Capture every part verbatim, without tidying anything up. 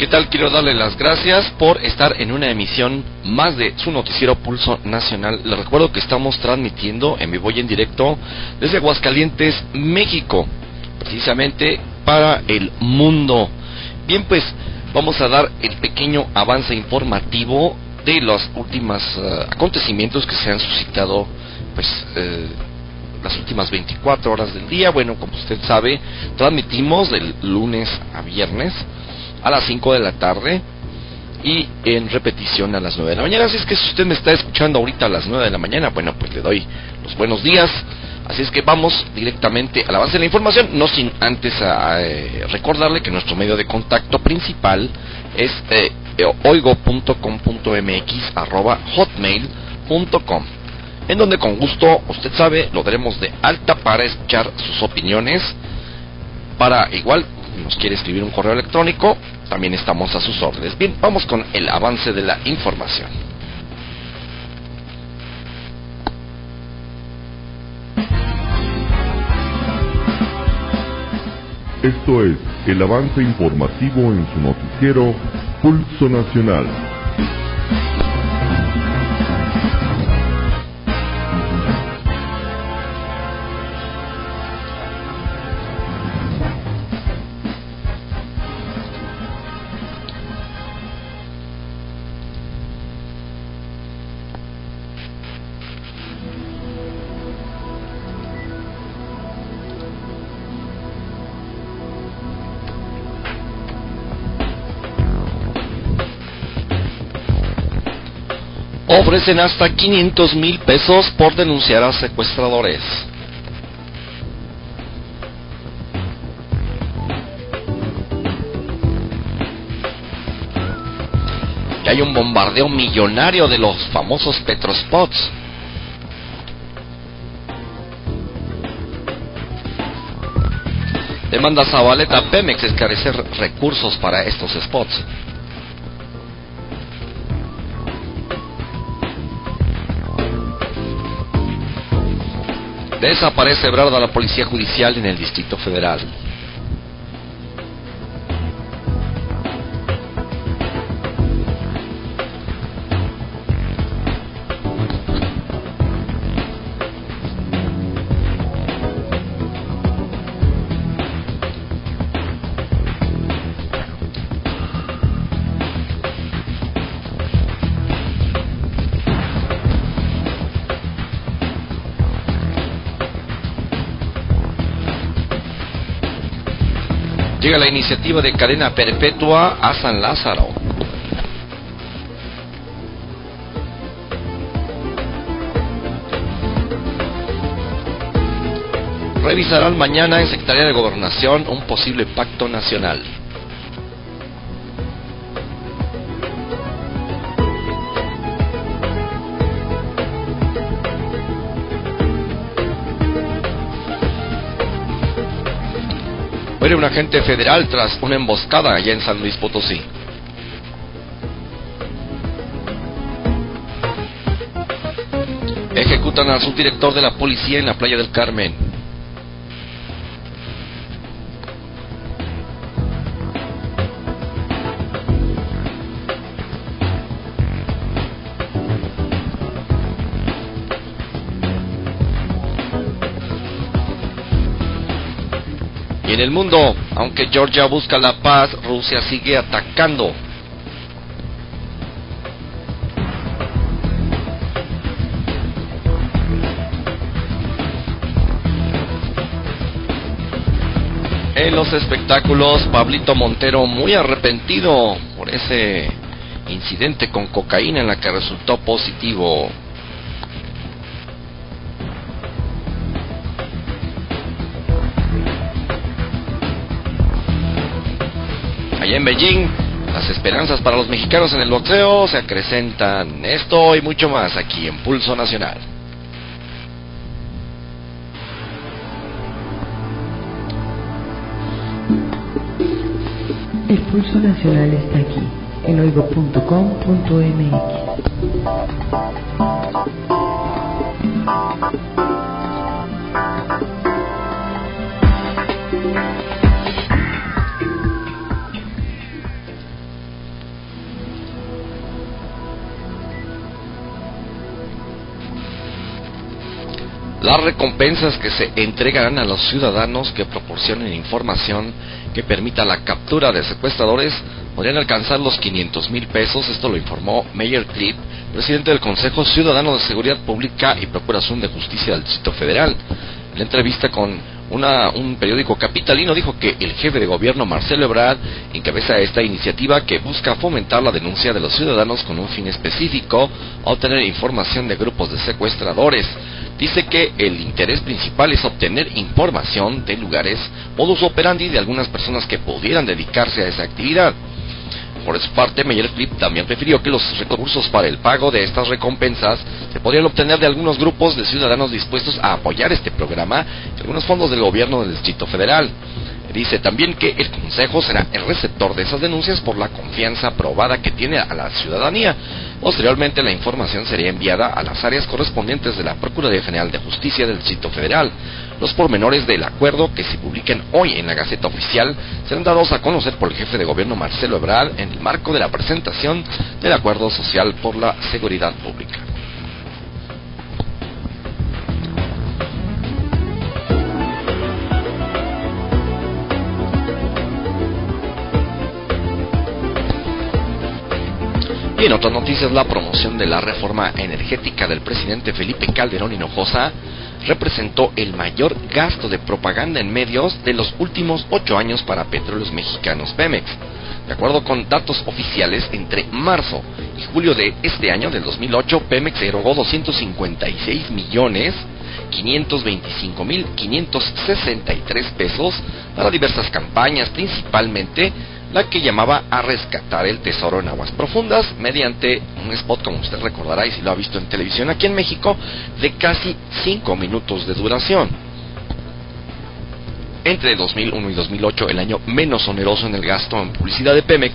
¿Qué tal? Quiero darle las gracias por estar en una emisión más de su noticiero Pulso Nacional. Les recuerdo que estamos transmitiendo en vivo y en directo desde Aguascalientes, México, precisamente para el mundo. Bien, pues vamos a dar el pequeño avance informativo de los últimos uh, acontecimientos que se han suscitado, pues, eh, las últimas veinticuatro horas del día. Bueno, como usted sabe, transmitimos del lunes a viernes a las cinco de la tarde y en repetición a las nueve de la mañana. Así es que si usted me está escuchando ahorita a las nueve de la mañana, bueno, pues le doy los buenos días. Así es que vamos directamente al avance de la información, no sin antes a, a, eh, recordarle que nuestro medio de contacto principal es eh, oigo punto com punto mx arroba hotmail punto com, en donde con gusto, usted sabe, lo daremos de alta para escuchar sus opiniones. Para igual, nos quiere escribir un correo electrónico, también estamos a sus órdenes. Bien, vamos con el avance de la información. Esto es el avance informativo en su noticiero Pulso Nacional. Ofrecen hasta quinientos mil pesos por denunciar a secuestradores. Y hay un bombardeo millonario de los famosos petrospots. Demanda Zabaleta a Pemex esclarecer recursos para estos spots. Desaparece Ebrard a la Policía Judicial en el Distrito Federal. Llega la iniciativa de cadena perpetua a San Lázaro. Revisarán mañana en Secretaría de Gobernación un posible pacto nacional. Muere un agente federal tras una emboscada allá en San Luis Potosí. Ejecutan al subdirector de la policía en la Playa del Carmen. Y en el mundo, aunque Georgia busca la paz, Rusia sigue atacando. En los espectáculos, Pablito Montero muy arrepentido por ese incidente con cocaína en la que resultó positivo. Allá en Beijing, las esperanzas para los mexicanos en el boxeo se acrecentan. Esto y mucho más aquí en Pulso Nacional. El Pulso Nacional está aquí, en oigo punto com punto mx. Las recompensas que se entregarán a los ciudadanos que proporcionen información que permita la captura de secuestradores podrían alcanzar los quinientos mil pesos. Esto lo informó Meyer Clip, presidente del Consejo Ciudadano de Seguridad Pública y Procuración de Justicia del Distrito Federal. En la entrevista con una, un periódico capitalino, dijo que el jefe de gobierno, Marcelo Ebrard, encabeza esta iniciativa que busca fomentar la denuncia de los ciudadanos con un fin específico: obtener información de grupos de secuestradores. Dice que el interés principal es obtener información de lugares, modus operandi de algunas personas que pudieran dedicarse a esa actividad. Por su parte, Meyer Clip también refirió que los recursos para el pago de estas recompensas se podrían obtener de algunos grupos de ciudadanos dispuestos a apoyar este programa y algunos fondos del gobierno del Distrito Federal. Dice también que el Consejo será el receptor de esas denuncias por la confianza probada que tiene a la ciudadanía. Posteriormente, la información sería enviada a las áreas correspondientes de la Procuraduría General de Justicia del Distrito Federal. Los pormenores del acuerdo, que se publiquen hoy en la Gaceta Oficial, serán dados a conocer por el jefe de gobierno Marcelo Ebrard en el marco de la presentación del Acuerdo Social por la Seguridad Pública. Y en otras noticias, la promoción de la reforma energética del presidente Felipe Calderón Hinojosa representó el mayor gasto de propaganda en medios de los últimos ocho años para Petróleos Mexicanos Pemex. De acuerdo con datos oficiales, entre marzo y julio de este año, del dos mil ocho, Pemex erogó doscientos cincuenta y seis millones quinientos veinticinco mil quinientos sesenta y tres pesos para diversas campañas, principalmente la que llamaba a rescatar el tesoro en aguas profundas, mediante un spot, como usted recordará y si lo ha visto en televisión aquí en México, de casi cinco minutos de duración. Entre dos mil uno y dos mil ocho, el año menos oneroso en el gasto en publicidad de Pemex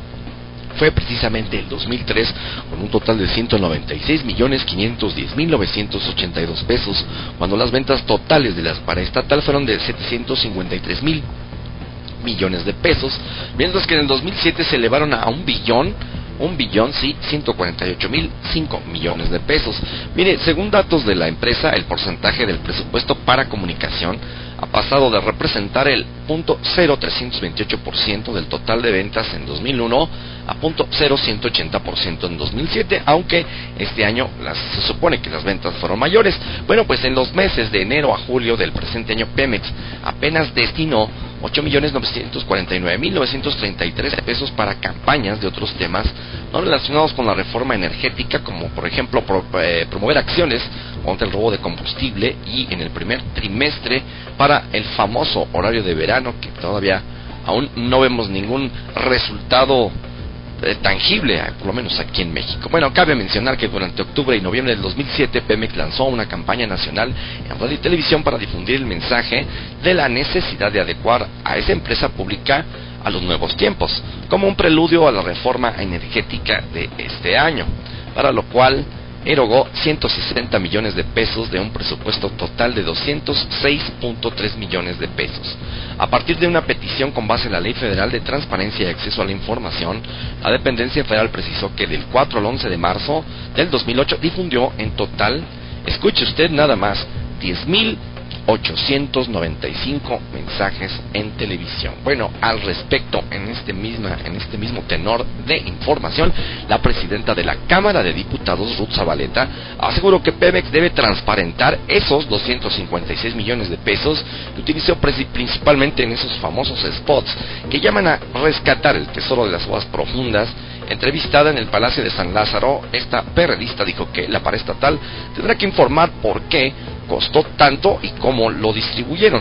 fue precisamente el dos mil tres, con un total de ciento noventa y seis millones quinientos diez mil novecientos ochenta y dos pesos, cuando las ventas totales de la paraestatal fueron de setecientos cincuenta y tres mil millones de pesos, mientras que en el dos mil siete se elevaron a un billón, un billón, sí, ciento cuarenta y ocho mil cinco millones de pesos. Mire, según datos de la empresa, el porcentaje del presupuesto para comunicación ha pasado de representar el punto cero trescientos veintiocho por ciento del total de ventas en dos mil uno a punto cero ciento ochenta por ciento en dos mil siete, aunque este año las, se supone que las ventas fueron mayores. Bueno, pues en los meses de enero a julio del presente año, Pemex apenas destinó ocho millones novecientos cuarenta y nueve mil novecientos treinta y tres pesos para campañas de otros temas no relacionados con la reforma energética, como por ejemplo pro, eh, promover acciones contra el robo de combustible, y en el primer trimestre para el famoso horario de verano, que todavía aún no vemos ningún resultado eh, tangible, por lo menos aquí en México. Bueno, cabe mencionar que durante octubre y noviembre del dos mil siete, Pemex lanzó una campaña nacional en radio y televisión para difundir el mensaje de la necesidad de adecuar a esa empresa pública a los nuevos tiempos, como un preludio a la reforma energética de este año, para lo cual erogó ciento sesenta millones de pesos de un presupuesto total de doscientos seis punto tres millones de pesos. A partir de una petición con base en la Ley Federal de Transparencia y Acceso a la Información, la dependencia federal precisó que del cuatro al once de marzo del dos mil ocho difundió en total, escuche usted nada más, diez mil ochocientos noventa y cinco mensajes en televisión. Bueno, al respecto, en este misma, en este mismo tenor de información, la presidenta de la Cámara de Diputados, Ruth Zabaleta, aseguró que Pemex debe transparentar esos doscientos cincuenta y seis millones de pesos que utilizó principalmente en esos famosos spots que llaman a rescatar el tesoro de las aguas profundas. Entrevistada en el Palacio de San Lázaro, esta periodista dijo que la paraestatal tendrá que informar por qué costó tanto y cómo lo distribuyeron.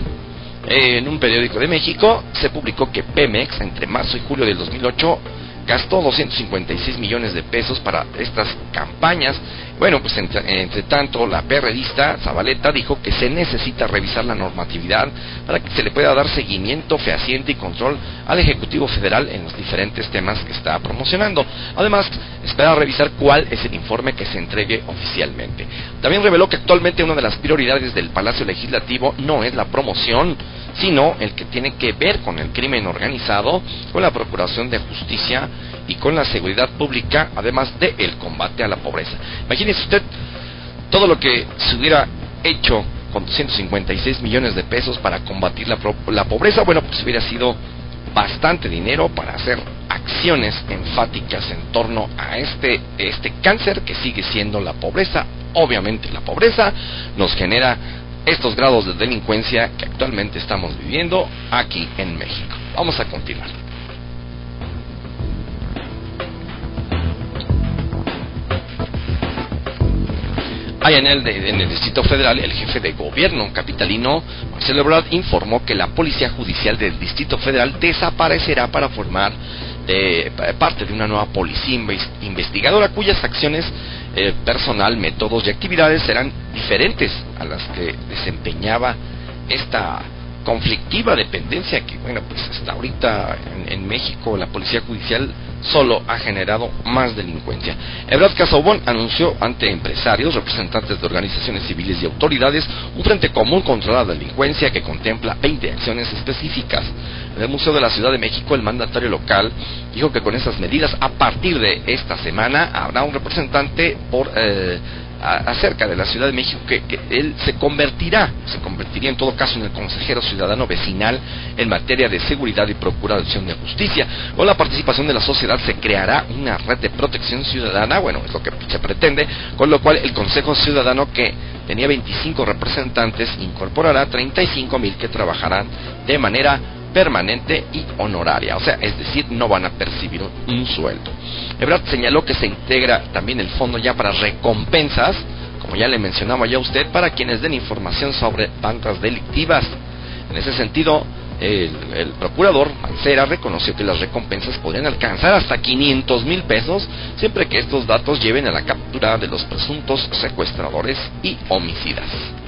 En un periódico de México se publicó que Pemex entre marzo y julio del dos mil ocho gastó doscientos cincuenta y seis millones de pesos para estas campañas. Bueno, pues entre, entre tanto, la periodista Zabaleta dijo que se necesita revisar la normatividad para que se le pueda dar seguimiento fehaciente y control al Ejecutivo Federal en los diferentes temas que está promocionando. Además, espera revisar cuál es el informe que se entregue oficialmente. También reveló que actualmente una de las prioridades del Palacio Legislativo no es la promoción, sino el que tiene que ver con el crimen organizado, con la Procuración de Justicia y con la seguridad pública, además de el combate a la pobreza. Imagínese usted todo lo que se hubiera hecho con doscientos cincuenta y seis millones de pesos para combatir la, la pobreza, bueno, pues hubiera sido bastante dinero para hacer acciones enfáticas en torno a este, este cáncer que sigue siendo la pobreza. Obviamente la pobreza nos genera estos grados de delincuencia que actualmente estamos viviendo aquí en México. Vamos a continuar. Allá en el, de, en el Distrito Federal, el jefe de gobierno capitalino, Marcelo Ebrard, informó que la Policía Judicial del Distrito Federal desaparecerá para formar de, parte de una nueva policía investigadora cuyas acciones eh, personal, métodos y actividades serán diferentes a las que desempeñaba esta conflictiva dependencia que, bueno, pues hasta ahorita en, en México la Policía Judicial solo ha generado más delincuencia. Ebrard Casaubon anunció ante empresarios, representantes de organizaciones civiles y autoridades un frente común contra la delincuencia que contempla veinte acciones específicas. En el Museo de la Ciudad de México, el mandatario local dijo que con estas medidas, a partir de esta semana, habrá un representante por eh, acerca de la Ciudad de México que, que él se convertirá, se convertiría en todo caso en el consejero ciudadano vecinal en materia de seguridad y procuración de justicia. Con la participación de la sociedad se creará una red de protección ciudadana, bueno, es lo que se pretende, con lo cual el Consejo Ciudadano, que tenía veinticinco representantes, incorporará treinta y cinco mil que trabajarán de manera permanente y honoraria, o sea, es decir, no van a percibir un, un sueldo. Ebrard señaló que se integra también el fondo ya para recompensas, como ya le mencionaba ya a usted, para quienes den información sobre bandas delictivas. En ese sentido, el, el procurador Mancera reconoció que las recompensas podrían alcanzar hasta quinientos mil pesos, siempre que estos datos lleven a la captura de los presuntos secuestradores y homicidas.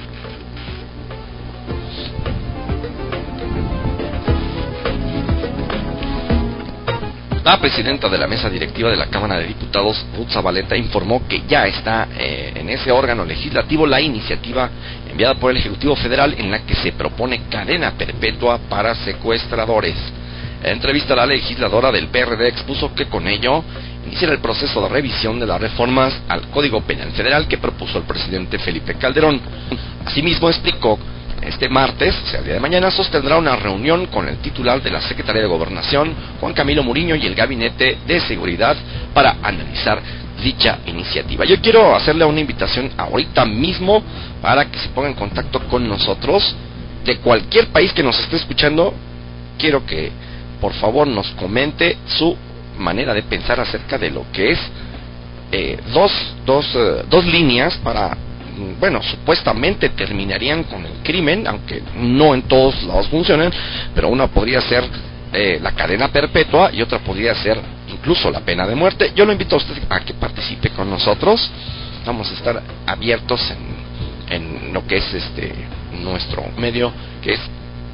La presidenta de la mesa directiva de la Cámara de Diputados, Ruth Zabaleta, informó que ya está eh, en ese órgano legislativo la iniciativa enviada por el Ejecutivo Federal en la que se propone cadena perpetua para secuestradores. En entrevista, la legisladora del P R D expuso que con ello iniciará el proceso de revisión de las reformas al Código Penal Federal que propuso el presidente Felipe Calderón. Asimismo, explicó este martes, o sea, el día de mañana, sostendrá una reunión con el titular de la Secretaría de Gobernación, Juan Camilo Muriño, y el Gabinete de Seguridad para analizar dicha iniciativa. Yo quiero hacerle una invitación ahorita mismo para que se ponga en contacto con nosotros de cualquier país que nos esté escuchando. Quiero que por favor nos comente su manera de pensar acerca de lo que es eh, dos, dos, eh, dos líneas para, bueno, supuestamente terminarían con el crimen, aunque no en todos lados funcionan, pero una podría ser eh, la cadena perpetua y otra podría ser incluso la pena de muerte. Yo lo invito a usted a que participe con nosotros. Vamos a estar abiertos en, en lo que es este nuestro medio, que es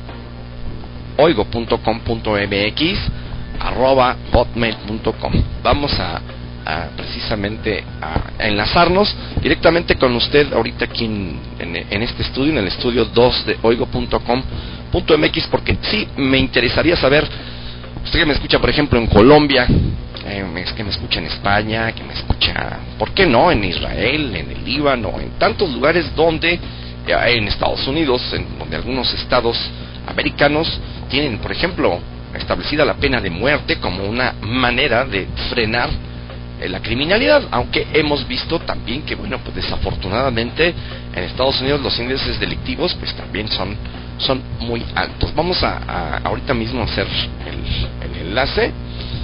oigo punto com punto m x arroba hotmail punto com. Vamos a A, precisamente a, a enlazarnos directamente con usted ahorita aquí en, en, en este estudio, en el estudio dos de oigo punto com punto m x, porque sí me interesaría saber, usted que me escucha por ejemplo en Colombia, eh, es que me escucha en España, que me escucha, ¿por qué no?, en Israel, en el Líbano, en tantos lugares donde, eh, en Estados Unidos, en donde algunos estados americanos tienen, por ejemplo, establecida la pena de muerte como una manera de frenar la criminalidad, aunque hemos visto también que, bueno, pues desafortunadamente en Estados Unidos los índices delictivos pues también son, son muy altos. Vamos a, a ahorita mismo hacer el, el enlace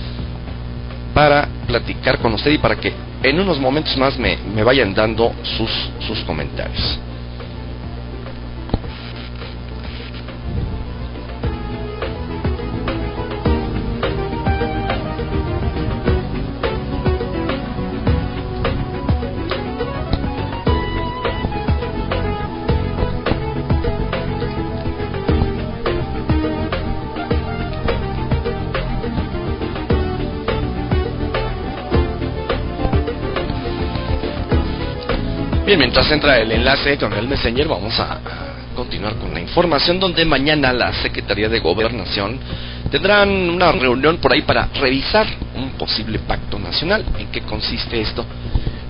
para platicar con usted y para que en unos momentos más me, me vayan dando sus, sus comentarios. Bien, mientras entra el enlace con el Messenger, vamos a, a continuar con la información, donde mañana la Secretaría de Gobernación tendrán una reunión por ahí para revisar un posible pacto nacional. ¿En qué consiste esto?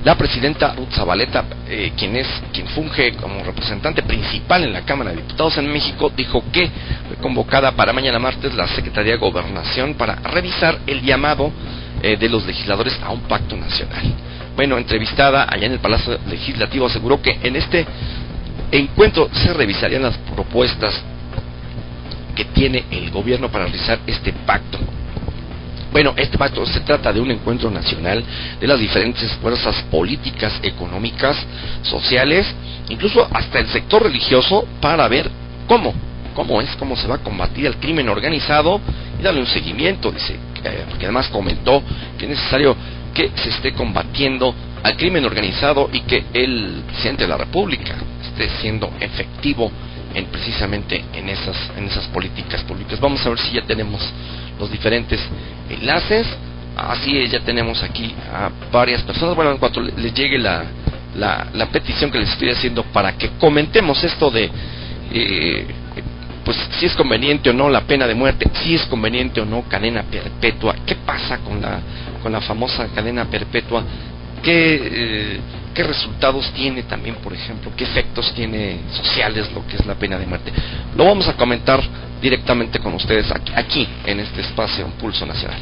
La presidenta Ruth Zabaleta, eh, quien es quien funge como representante principal en la Cámara de Diputados en México, dijo que fue convocada para mañana martes la Secretaría de Gobernación para revisar el llamado eh, de los legisladores a un pacto nacional. Bueno, entrevistada allá en el Palacio Legislativo, aseguró que en este encuentro se revisarían las propuestas que tiene el gobierno para realizar este pacto. Bueno, este pacto se trata de un encuentro nacional de las diferentes fuerzas políticas, económicas, sociales, incluso hasta el sector religioso, para ver cómo, cómo es, cómo se va a combatir el crimen organizado y darle un seguimiento, dice, eh, porque además comentó que es necesario que se esté combatiendo al crimen organizado y que el presidente de la República esté siendo efectivo en precisamente en esas en esas políticas públicas. Vamos a ver si ya tenemos los diferentes enlaces. Así es, ya tenemos aquí a varias personas. Bueno, en cuanto les llegue la, la, la petición que les estoy haciendo para que comentemos esto de eh, pues si es conveniente o no la pena de muerte, si es conveniente o no cadena perpetua, qué pasa con la con la famosa cadena perpetua, qué eh, qué resultados tiene también, por ejemplo, qué efectos tiene sociales lo que es la pena de muerte. Lo vamos a comentar directamente con ustedes aquí, aquí en este espacio Pulso Nacional.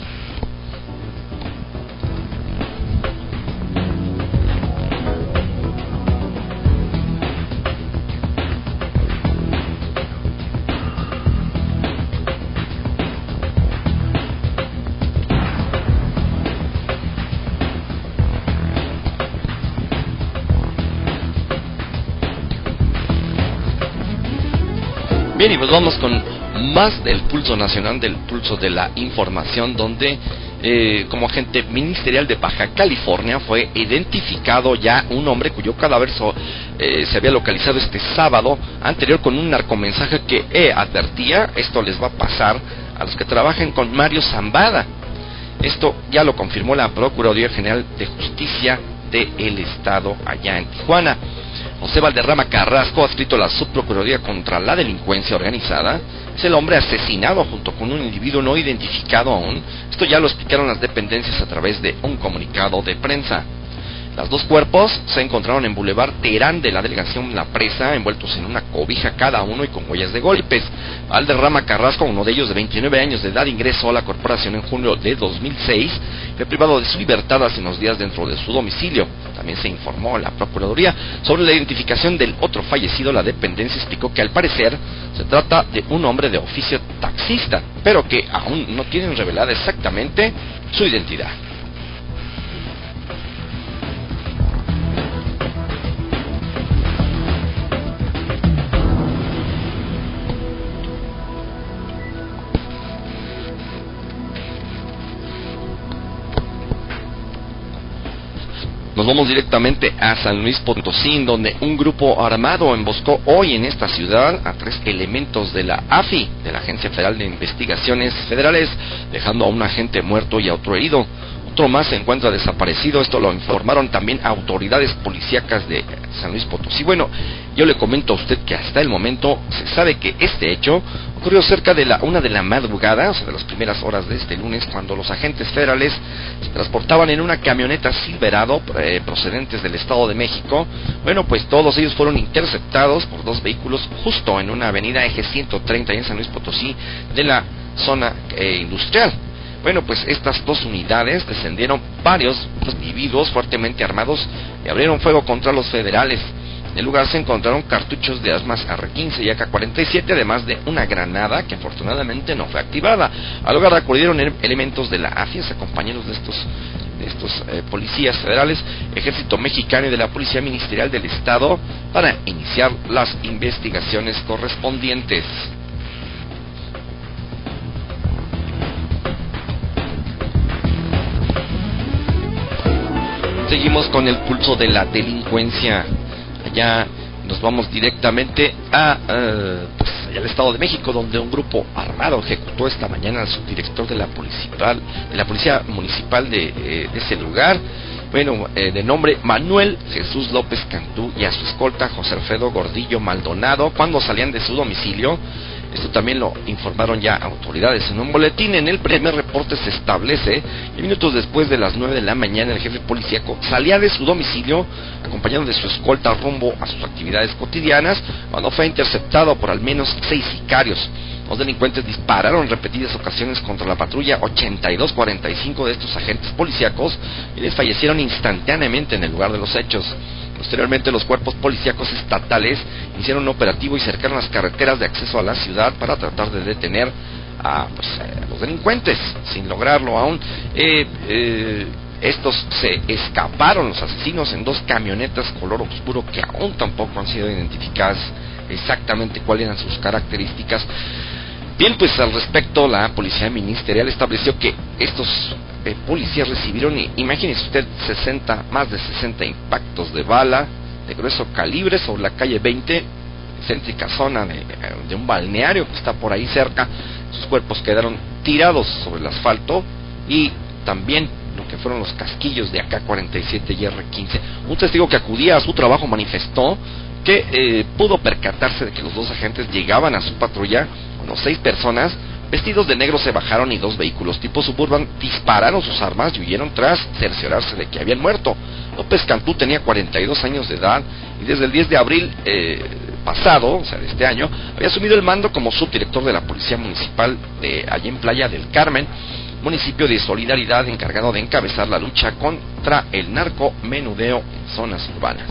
Bien, y pues vamos con más del Pulso Nacional, del Pulso de la Información, donde eh, como agente ministerial de Baja California fue identificado ya un hombre cuyo cadáver so, eh, se había localizado este sábado anterior con un narcomensaje que eh, advertía: esto les va a pasar a los que trabajen con Mario Zambada. Esto ya lo confirmó la Procuraduría General de Justicia del Estado allá en Tijuana. José Valderrama Carrasco, adscrito a la Subprocuraduría contra la Delincuencia Organizada, es el hombre asesinado junto con un individuo no identificado aún. Esto ya lo explicaron las dependencias a través de un comunicado de prensa. Los dos cuerpos se encontraron en Boulevard Terán de la delegación La Presa, envueltos en una cobija cada uno y con huellas de golpes. Valderrama Carrasco, uno de ellos de veintinueve años de edad, ingresó a la corporación en junio de dos mil seis, fue privado de su libertad hace unos días dentro de su domicilio. También se informó a la Procuraduría sobre la identificación del otro fallecido. La dependencia explicó que al parecer se trata de un hombre de oficio taxista, pero que aún no tienen revelada exactamente su identidad. Nos vamos directamente a San Luis Potosí, donde un grupo armado emboscó hoy en esta ciudad a tres elementos de la A F I, de la Agencia Federal de Investigaciones Federales, dejando a un agente muerto y a otro herido. Otro más se encuentra desaparecido. Esto lo informaron también autoridades policíacas de San Luis Potosí. Bueno, yo le comento a usted que hasta el momento se sabe que este hecho ocurrió cerca de la una de la madrugada, o sea, de las primeras horas de este lunes, cuando los agentes federales se transportaban en una camioneta Silverado eh, procedentes del Estado de México. Bueno, pues todos ellos fueron interceptados por dos vehículos justo en una avenida eje ciento treinta en San Luis Potosí de la zona eh, industrial. Bueno, pues estas dos unidades descendieron varios individuos fuertemente armados y abrieron fuego contra los federales. En el lugar se encontraron cartuchos de armas A R quince y A K cuarenta y siete, además de una granada que afortunadamente no fue activada. Al lugar acudieron elementos de la A F I A, compañeros de estos, de estos eh, policías federales, Ejército Mexicano y de la Policía Ministerial del Estado para iniciar las investigaciones correspondientes. Seguimos con el pulso de la delincuencia. Allá nos vamos directamente a uh, pues, allá al Estado de México, donde un grupo armado ejecutó esta mañana al subdirector de la municipal, de la policía municipal de, eh, de ese lugar, bueno, eh, de nombre Manuel Jesús López Cantú, y a su escolta José Alfredo Gordillo Maldonado, cuando salían de su domicilio Esto también lo informaron ya autoridades en un boletín. En el primer reporte se establece que minutos después de las nueve de la mañana el jefe policíaco salía de su domicilio acompañado de su escolta rumbo a sus actividades cotidianas cuando fue interceptado por al menos seis sicarios. Los delincuentes dispararon en repetidas ocasiones contra la patrulla ochenta y dos cuarenta y cinco de estos agentes policíacos y les fallecieron instantáneamente en el lugar de los hechos. Posteriormente, los cuerpos policíacos estatales hicieron un operativo y cercaron las carreteras de acceso a la ciudad para tratar de detener a, pues, a los delincuentes, sin lograrlo aún. Eh, eh, estos se escaparon, los asesinos, en dos camionetas color oscuro que aún tampoco han sido identificadas exactamente cuáles eran sus características. Bien, pues al respecto, la policía ministerial estableció que estos eh, policías recibieron, imagínese usted, sesenta, más de sesenta impactos de bala de grueso calibre sobre la calle veinte, céntrica zona de, de un balneario que está por ahí cerca. Sus cuerpos quedaron tirados sobre el asfalto y también lo que fueron los casquillos de A K cuarenta y siete y R quince. Un testigo que acudía a su trabajo manifestó que eh, pudo percatarse de que los dos agentes llegaban a su patrulla cuando seis personas vestidos de negro se bajaron y dos vehículos tipo Suburban dispararon sus armas y huyeron tras cerciorarse de que habían muerto. López Cantú tenía cuarenta y dos años de edad y desde el diez de abril eh, pasado, o sea de este año, había asumido el mando como subdirector de la Policía Municipal de allí en Playa del Carmen, municipio de Solidaridad encargado de encabezar la lucha contra el narcomenudeo en zonas urbanas.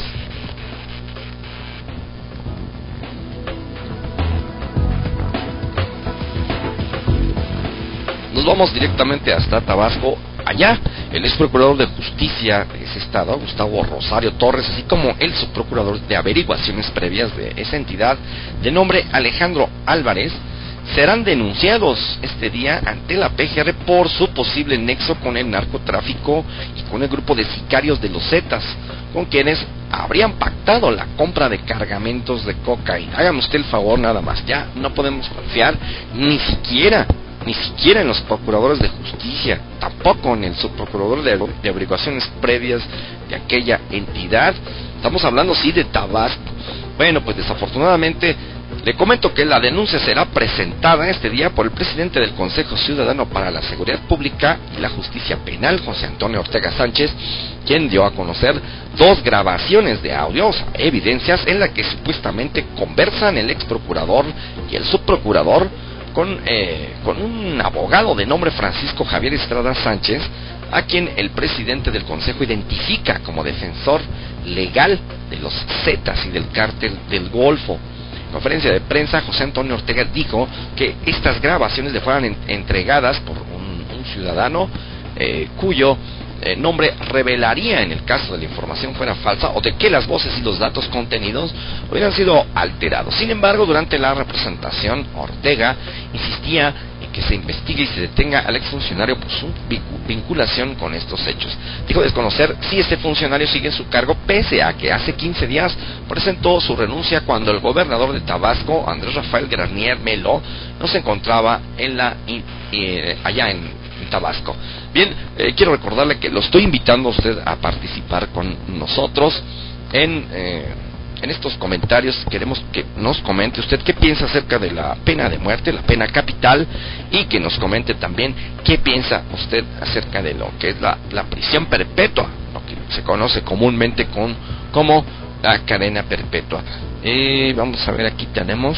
Nos vamos directamente hasta Tabasco. Allá, el ex procurador de justicia de ese estado, Gustavo Rosario Torres, así como el subprocurador de averiguaciones previas de esa entidad, de nombre Alejandro Álvarez, serán denunciados este día ante la P G R por su posible nexo con el narcotráfico y con el grupo de sicarios de los Zetas, con quienes habrían pactado la compra de cargamentos de cocaína. Hágame usted el favor nada más, ya no podemos confiar ni siquiera ni siquiera en los procuradores de justicia, tampoco en el subprocurador de, de averiguaciones previas de aquella entidad. Estamos hablando sí de Tabasco. Bueno, pues desafortunadamente le comento que la denuncia será presentada este día por el presidente del Consejo Ciudadano para la Seguridad Pública y la Justicia Penal, José Antonio Ortega Sánchez, quien dio a conocer dos grabaciones de audio, o sea, evidencias en las que supuestamente conversan el ex procurador y el subprocurador con, eh, con un abogado de nombre Francisco Javier Estrada Sánchez, a quien el presidente del Consejo identifica como defensor legal de los Zetas y del cártel del Golfo. En conferencia de prensa, José Antonio Ortega dijo que estas grabaciones le fueran en, entregadas por un, un ciudadano eh, cuyo eh, nombre revelaría en el caso de la información fuera falsa o de que las voces y los datos contenidos hubieran sido alterados. Sin embargo, durante la representación, Ortega insistía en que se investigue y se detenga al exfuncionario por su vinculación con estos hechos. Dijo desconocer si este funcionario sigue en su cargo, pese a que hace quince días presentó su renuncia cuando el gobernador de Tabasco, Andrés Rafael Granier Melo, no se encontraba en la eh, allá en, en Tabasco. Bien, eh, quiero recordarle que lo estoy invitando a usted a participar con nosotros en... Eh, En estos comentarios queremos que nos comente usted qué piensa acerca de la pena de muerte, la pena capital, y que nos comente también qué piensa usted acerca de lo que es la, la prisión perpetua, lo que se conoce comúnmente con, como la cadena perpetua. Eh, vamos a ver, aquí tenemos...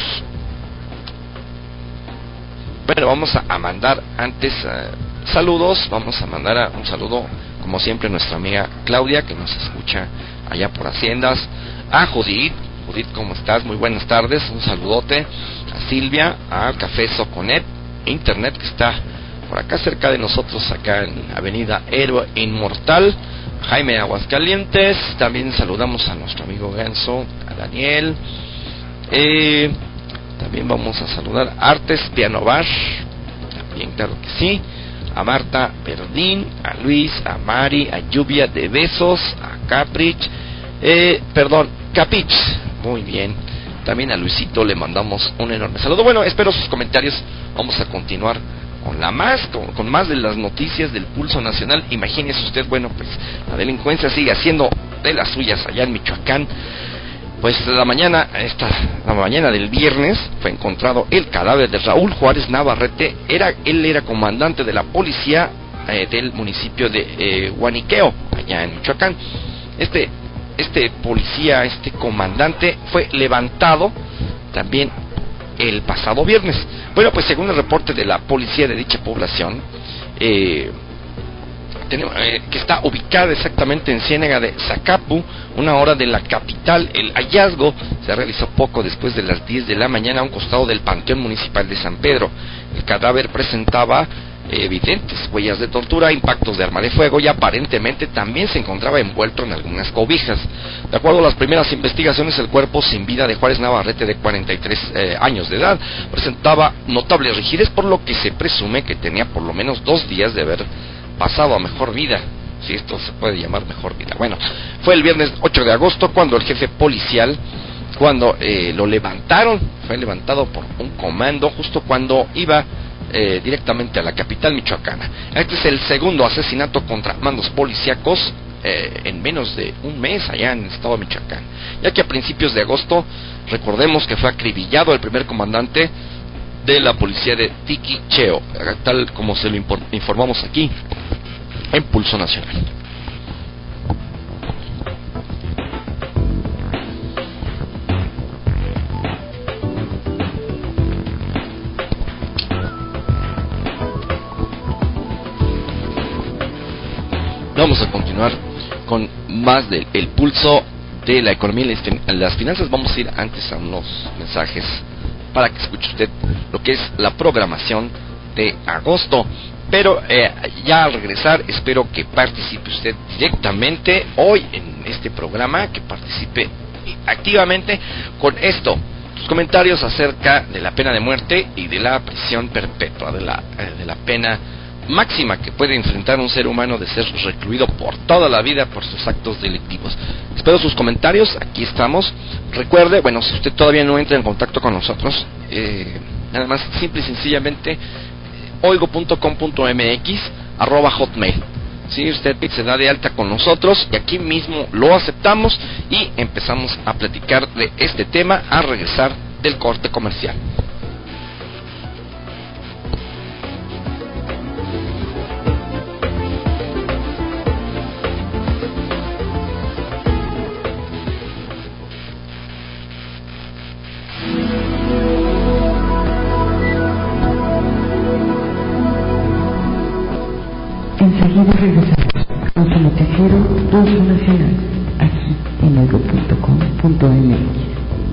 Bueno, vamos a, a mandar antes uh, saludos, vamos a mandar a, un saludo, como siempre, a nuestra amiga Claudia, que nos escucha allá por Haciendas, a Judith, Judith, ¿cómo estás? Muy buenas tardes, un saludote, a Silvia, a Café Soconet, Internet, que está por acá cerca de nosotros, acá en Avenida Héroe Inmortal, Jaime Aguascalientes, también saludamos a nuestro amigo Ganso, a Daniel, eh, también vamos a saludar a Artes Pianobar, también claro que sí, a Marta Verdín, a Luis, a Mari, a Lluvia de Besos, a Caprich, Eh, perdón, Capich, muy bien. También a Luisito le mandamos un enorme saludo. Bueno, espero sus comentarios. Vamos a continuar con la más, con, con más de las noticias del pulso nacional. Imagínese usted, bueno, pues la delincuencia sigue haciendo de las suyas allá en Michoacán. Pues la mañana, esta, la mañana del viernes fue encontrado el cadáver de Raúl Juárez Navarrete. Era, él era comandante de la policía eh, del municipio de eh, Guaniqueo, allá en Michoacán. Este, este policía, este comandante, fue levantado también el pasado viernes. Bueno, pues según el reporte de la policía de dicha población, eh, tenemos, eh, que está ubicada exactamente en Ciénega de Zacapu, una hora de la capital. El hallazgo se realizó poco después de las diez de la mañana a un costado del Panteón Municipal de San Pedro. El cadáver presentaba eh, evidentes huellas de tortura, impactos de arma de fuego y aparentemente también se encontraba envuelto en algunas cobijas. De acuerdo a las primeras investigaciones, el cuerpo sin vida de Juárez Navarrete, de cuarenta y tres eh, años de edad, presentaba notable rigidez, por lo que se presume que tenía por lo menos dos días de haber pasado a mejor vida, si esto se puede llamar mejor vida. Bueno, fue el viernes ocho de agosto cuando el jefe policial, cuando eh, lo levantaron, fue levantado por un comando justo cuando iba eh, directamente a la capital michoacana. Este es el segundo asesinato contra mandos policíacos eh, en menos de un mes allá en el estado de Michoacán, ya que a principios de agosto, recordemos que fue acribillado el primer comandante de la policía de Tiquicheo, tal como se lo informamos aquí en Pulso Nacional. Vamos a continuar con más del el pulso de la economía y las finanzas. Vamos a ir antes a unos mensajes para que escuche usted lo que es la programación de agosto. Pero eh, ya al regresar espero que participe usted directamente hoy en este programa, que participe activamente con esto, sus comentarios acerca de la pena de muerte y de la prisión perpetua, de la, eh, de la pena máxima que puede enfrentar un ser humano de ser recluido por toda la vida por sus actos delictivos. Espero sus comentarios, aquí estamos. Recuerde, bueno, si usted todavía no entra en contacto con nosotros, eh, nada más simple y sencillamente oigo punto com punto m x arroba hotmail. Si usted se da de alta con nosotros y aquí mismo lo aceptamos y empezamos a platicar de este tema al regresar del corte comercial. Enseguida regresamos con su noticiero Pulso Nacional, aquí en oigo punto com punto m x.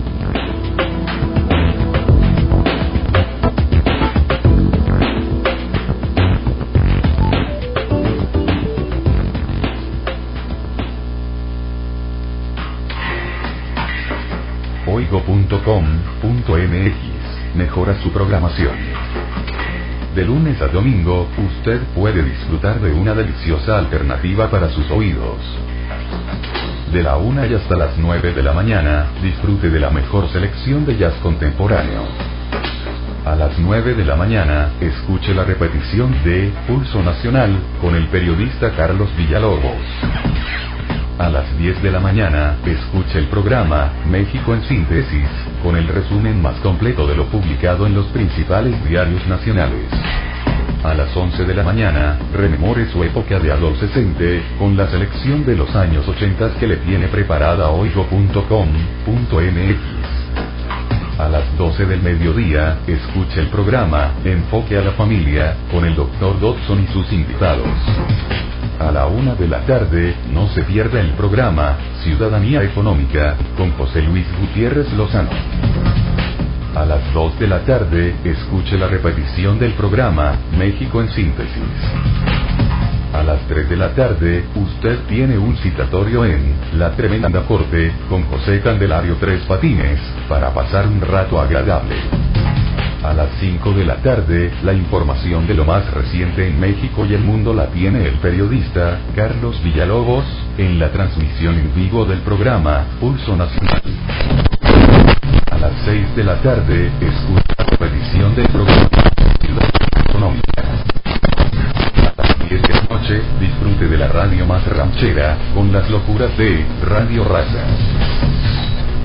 oigo punto com punto m x mejora su programación. De lunes a domingo, usted puede disfrutar de una deliciosa alternativa para sus oídos. De la una y hasta las nueve de la mañana, disfrute de la mejor selección de jazz contemporáneo. A las nueve de la mañana, escuche la repetición de Pulso Nacional con el periodista Carlos Villalobos. A las diez de la mañana, escuche el programa México en Síntesis, con el resumen más completo de lo publicado en los principales diarios nacionales. A las once de la mañana, rememore su época de adolescente, con la selección de los años ochenta que le tiene preparada oigo punto com punto m x. A las doce del mediodía, escuche el programa Enfoque a la Familia, con el doctor Dodson y sus invitados. A la una de la tarde, no se pierda el programa Ciudadanía Económica, con José Luis Gutiérrez Lozano. A las dos de la tarde, escuche la repetición del programa México en Síntesis. A las tres de la tarde, usted tiene un citatorio en La Tremenda Corte, con José Candelario Tres Patines, para pasar un rato agradable. A las cinco de la tarde, la información de lo más reciente en México y el mundo la tiene el periodista Carlos Villalobos, en la transmisión en vivo del programa Pulso Nacional. A las seis de la tarde, escucha la repetición del programa Ciudad Económica. A las diez de la noche, disfrute de la radio más ranchera, con las locuras de Radio Raza.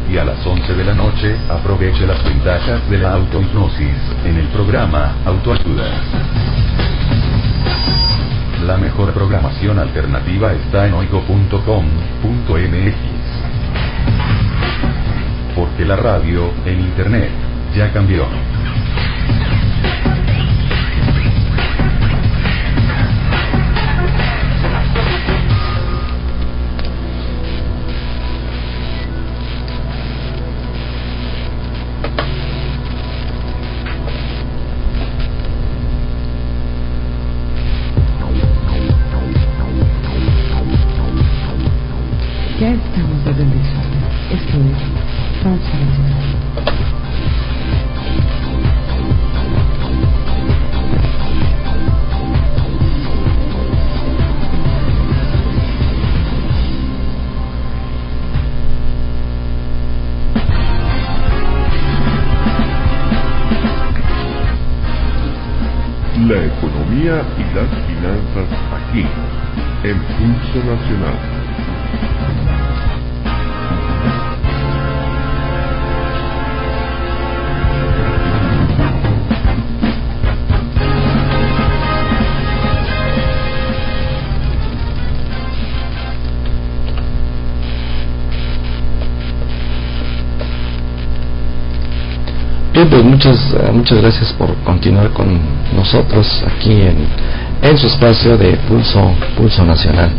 y a las once de la noche, aproveche las ventajas de la autohipnosis, en el programa Autoayuda. La mejor programación alternativa está en oigo punto com punto m x. Porque la radio, en internet, ya cambió. Ya estamos de regreso. Esto es Pulso Nacional. La economía y las finanzas aquí, en Pulso Nacional. Bien, pues muchas muchas gracias por continuar con nosotros aquí en, en su espacio de Pulso Pulso Nacional.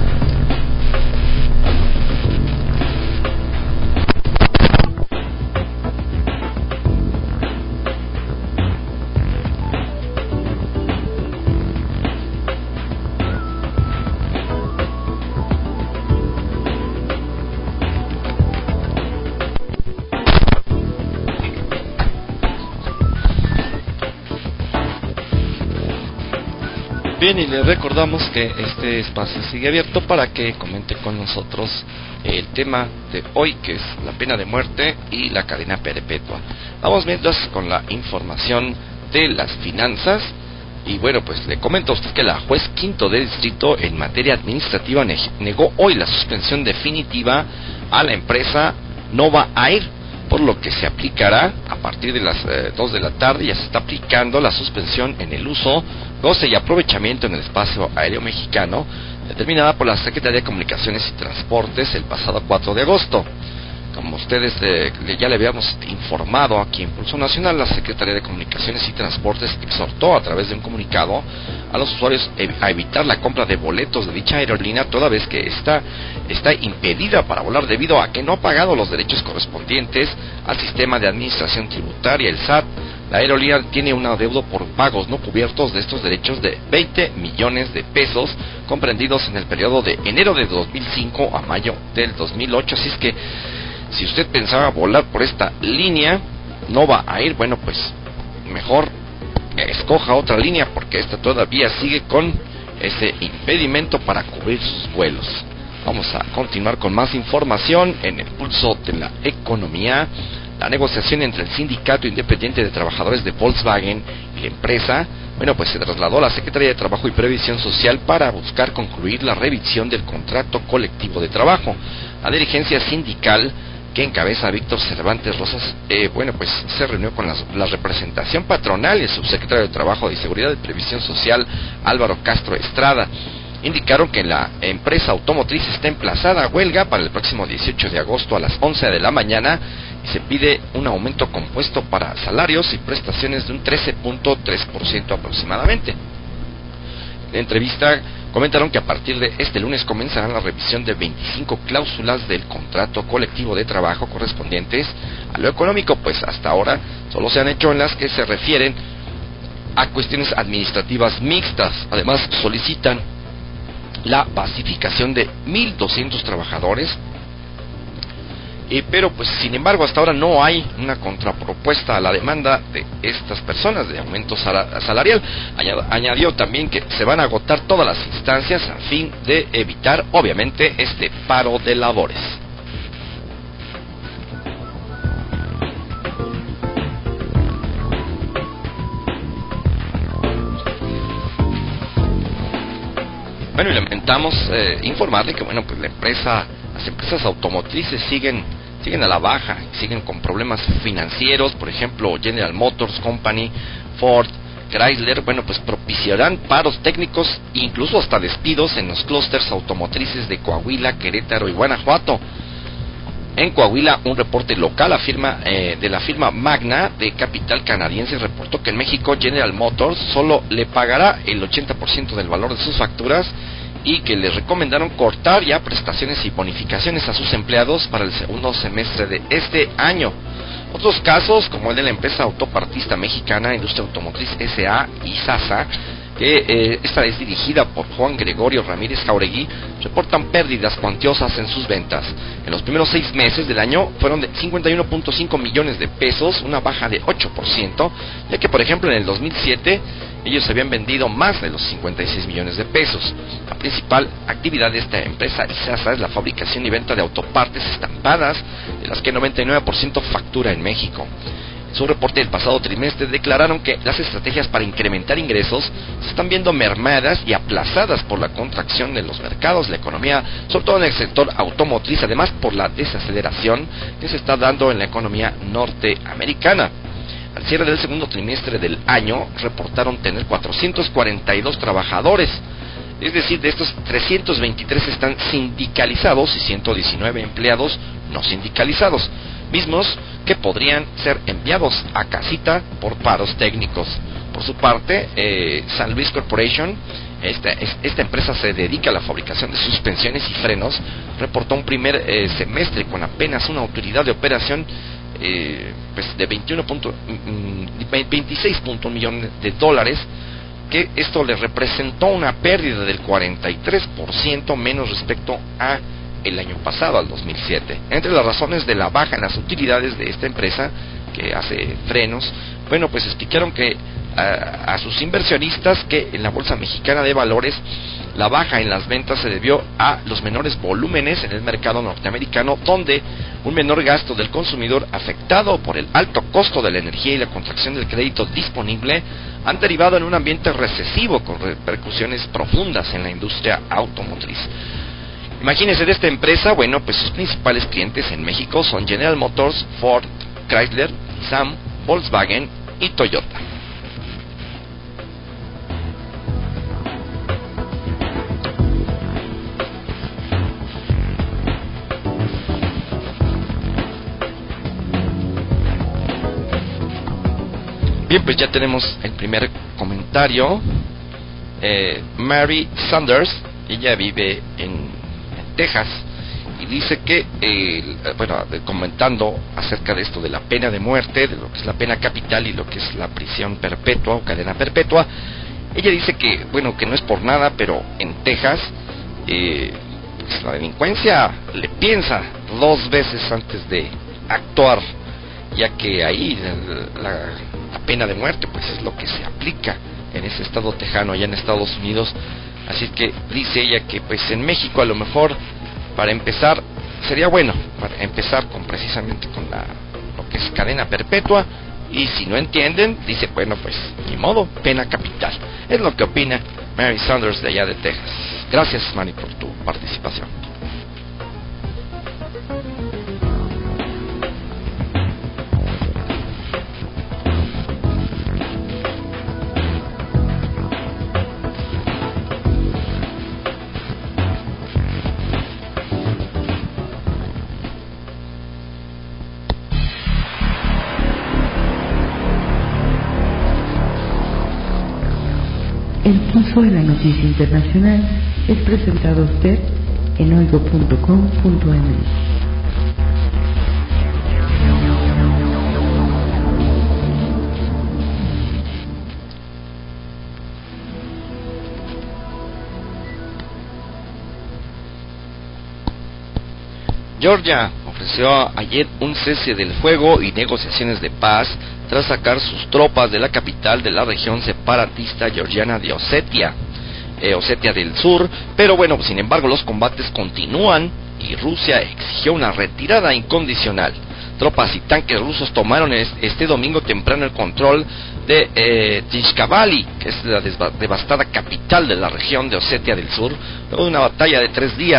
Bien, y les recordamos que este espacio sigue abierto para que comente con nosotros el tema de hoy, que es la pena de muerte y la cadena perpetua. Vamos mientras con la información de las finanzas. Y bueno, pues le comento a usted que la juez quinto de distrito en materia administrativa negó hoy la suspensión definitiva a la empresa Nova Air, por lo que se aplicará a partir de las eh, dos de la tarde. Ya se está aplicando la suspensión en el uso, goce y aprovechamiento en el espacio aéreo mexicano, determinada por la Secretaría de Comunicaciones y Transportes el pasado cuatro de agosto. Como ustedes eh, ya le habíamos informado aquí en Pulso Nacional, la Secretaría de Comunicaciones y Transportes exhortó a través de un comunicado a los usuarios a evitar la compra de boletos de dicha aerolínea, toda vez que esta está impedida para volar debido a que no ha pagado los derechos correspondientes al sistema de administración tributaria, el S A T. La aerolínea tiene un adeudo por pagos no cubiertos de estos derechos de veinte millones de pesos, comprendidos en el periodo de enero de dos mil cinco a mayo del dos mil ocho. Así es que si usted pensaba volar por esta línea, no va a ir, bueno, pues mejor escoja otra línea, porque esta todavía sigue con ese impedimento para cubrir sus vuelos. Vamos a continuar con más información en el pulso de la economía. La negociación entre el Sindicato Independiente de Trabajadores de Volkswagen y la empresa, bueno, pues se trasladó a la Secretaría de Trabajo y Previsión Social para buscar concluir la revisión del contrato colectivo de trabajo. La dirigencia sindical, que encabeza Víctor Cervantes Rosas, eh, bueno, pues se reunió con las, la representación patronal y el subsecretario de Trabajo y Seguridad de Previsión Social, Álvaro Castro Estrada. Indicaron que la empresa automotriz está emplazada a huelga para el próximo dieciocho de agosto a las once de la mañana y se pide un aumento compuesto para salarios y prestaciones de un trece punto tres por ciento aproximadamente. En la entrevista comentaron que a partir de este lunes comenzará la revisión de veinticinco cláusulas del contrato colectivo de trabajo correspondientes a lo económico, pues hasta ahora solo se han hecho en las que se refieren a cuestiones administrativas mixtas. Además solicitan la pacificación de mil doscientos trabajadores, eh, pero pues sin embargo hasta ahora no hay una contrapropuesta a la demanda de estas personas de aumento salarial. Añadió también que se van a agotar todas las instancias a fin de evitar obviamente este paro de labores. Bueno, y lamentamos eh, informarle que bueno, pues la empresa, las empresas automotrices siguen siguen a la baja, siguen con problemas financieros. Por ejemplo, General Motors Company, Ford, Chrysler, bueno, pues propiciarán paros técnicos e incluso hasta despidos en los clústeres automotrices de Coahuila, Querétaro y Guanajuato. En Coahuila, un reporte local afirma eh, de la firma Magna de capital canadiense reportó que en México General Motors solo le pagará el ochenta por ciento del valor de sus facturas y que les recomendaron cortar ya prestaciones y bonificaciones a sus empleados para el segundo semestre de este año. Otros casos, como el de la empresa autopartista mexicana Industria Automotriz S A y SASA, que eh, esta es dirigida por Juan Gregorio Ramírez Jauregui, reportan pérdidas cuantiosas en sus ventas. En los primeros seis meses del año fueron de cincuenta y uno punto cinco millones de pesos, una baja de ocho por ciento, ya que por ejemplo en el dos mil siete ellos habían vendido más de los cincuenta y seis millones de pesos. La principal actividad de esta empresa ISASA es la fabricación y venta de autopartes estampadas, de las que el noventa y nueve por ciento factura en México. En su reporte del pasado trimestre declararon que las estrategias para incrementar ingresos se están viendo mermadas y aplazadas por la contracción de los mercados, la economía, sobre todo en el sector automotriz, además por la desaceleración que se está dando en la economía norteamericana. Al cierre del segundo trimestre del año, reportaron tener cuatrocientos cuarenta y dos trabajadores, es decir, de estos trescientos veintitrés están sindicalizados y ciento diecinueve empleados no sindicalizados, mismos que podrían ser enviados a casita por paros técnicos. Por su parte, eh, San Luis Corporation, esta, esta empresa se dedica a la fabricación de suspensiones y frenos, reportó un primer eh, semestre con apenas una utilidad de operación Eh, pues de veintiuno punto, veintiséis punto uno millones de dólares, que esto le representó una pérdida del cuarenta y tres por ciento menos respecto a el año pasado, al dos mil siete. Entre las razones de la baja en las utilidades de esta empresa que hace frenos, bueno, pues explicaron que a, a sus inversionistas que en la Bolsa Mexicana de Valores la baja en las ventas se debió a los menores volúmenes en el mercado norteamericano, donde un menor gasto del consumidor afectado por el alto costo de la energía y la contracción del crédito disponible han derivado en un ambiente recesivo con repercusiones profundas en la industria automotriz. Imagínense de esta empresa, bueno, pues sus principales clientes en México son General Motors, Ford, Chrysler, Nissan, Volkswagen y Toyota. Bien, pues ya tenemos el primer comentario. eh, Mary Sanders, ella vive en, en Texas, y dice que, eh, bueno, comentando acerca de esto de la pena de muerte, de lo que es la pena capital y lo que es la prisión perpetua o cadena perpetua, ella dice que, bueno, que no es por nada, pero en Texas eh, pues la delincuencia le piensa dos veces antes de actuar, ya que ahí la, la, la pena de muerte pues es lo que se aplica en ese estado tejano, allá en Estados Unidos. Así que dice ella que pues en México a lo mejor para empezar sería bueno para empezar con precisamente con la lo que es cadena perpetua, y si no entienden, dice, bueno, pues ni modo, pena capital. Es lo que opina Mary Sanders de allá de Texas. Gracias, Manny, por tu participación. El pulso de la noticia internacional es presentado a usted en oigo punto com punto m x. Georgia ofreció ayer un cese del fuego y negociaciones de paz tras sacar sus tropas de la capital de la región separatista georgiana de Osetia, eh, Osetia del Sur, pero bueno, sin embargo los combates continúan y Rusia exigió una retirada incondicional. Tropas y tanques rusos tomaron este domingo temprano el control de eh, Tishkavali, que es la devastada capital de la región de Osetia del Sur, luego de una batalla de tres días.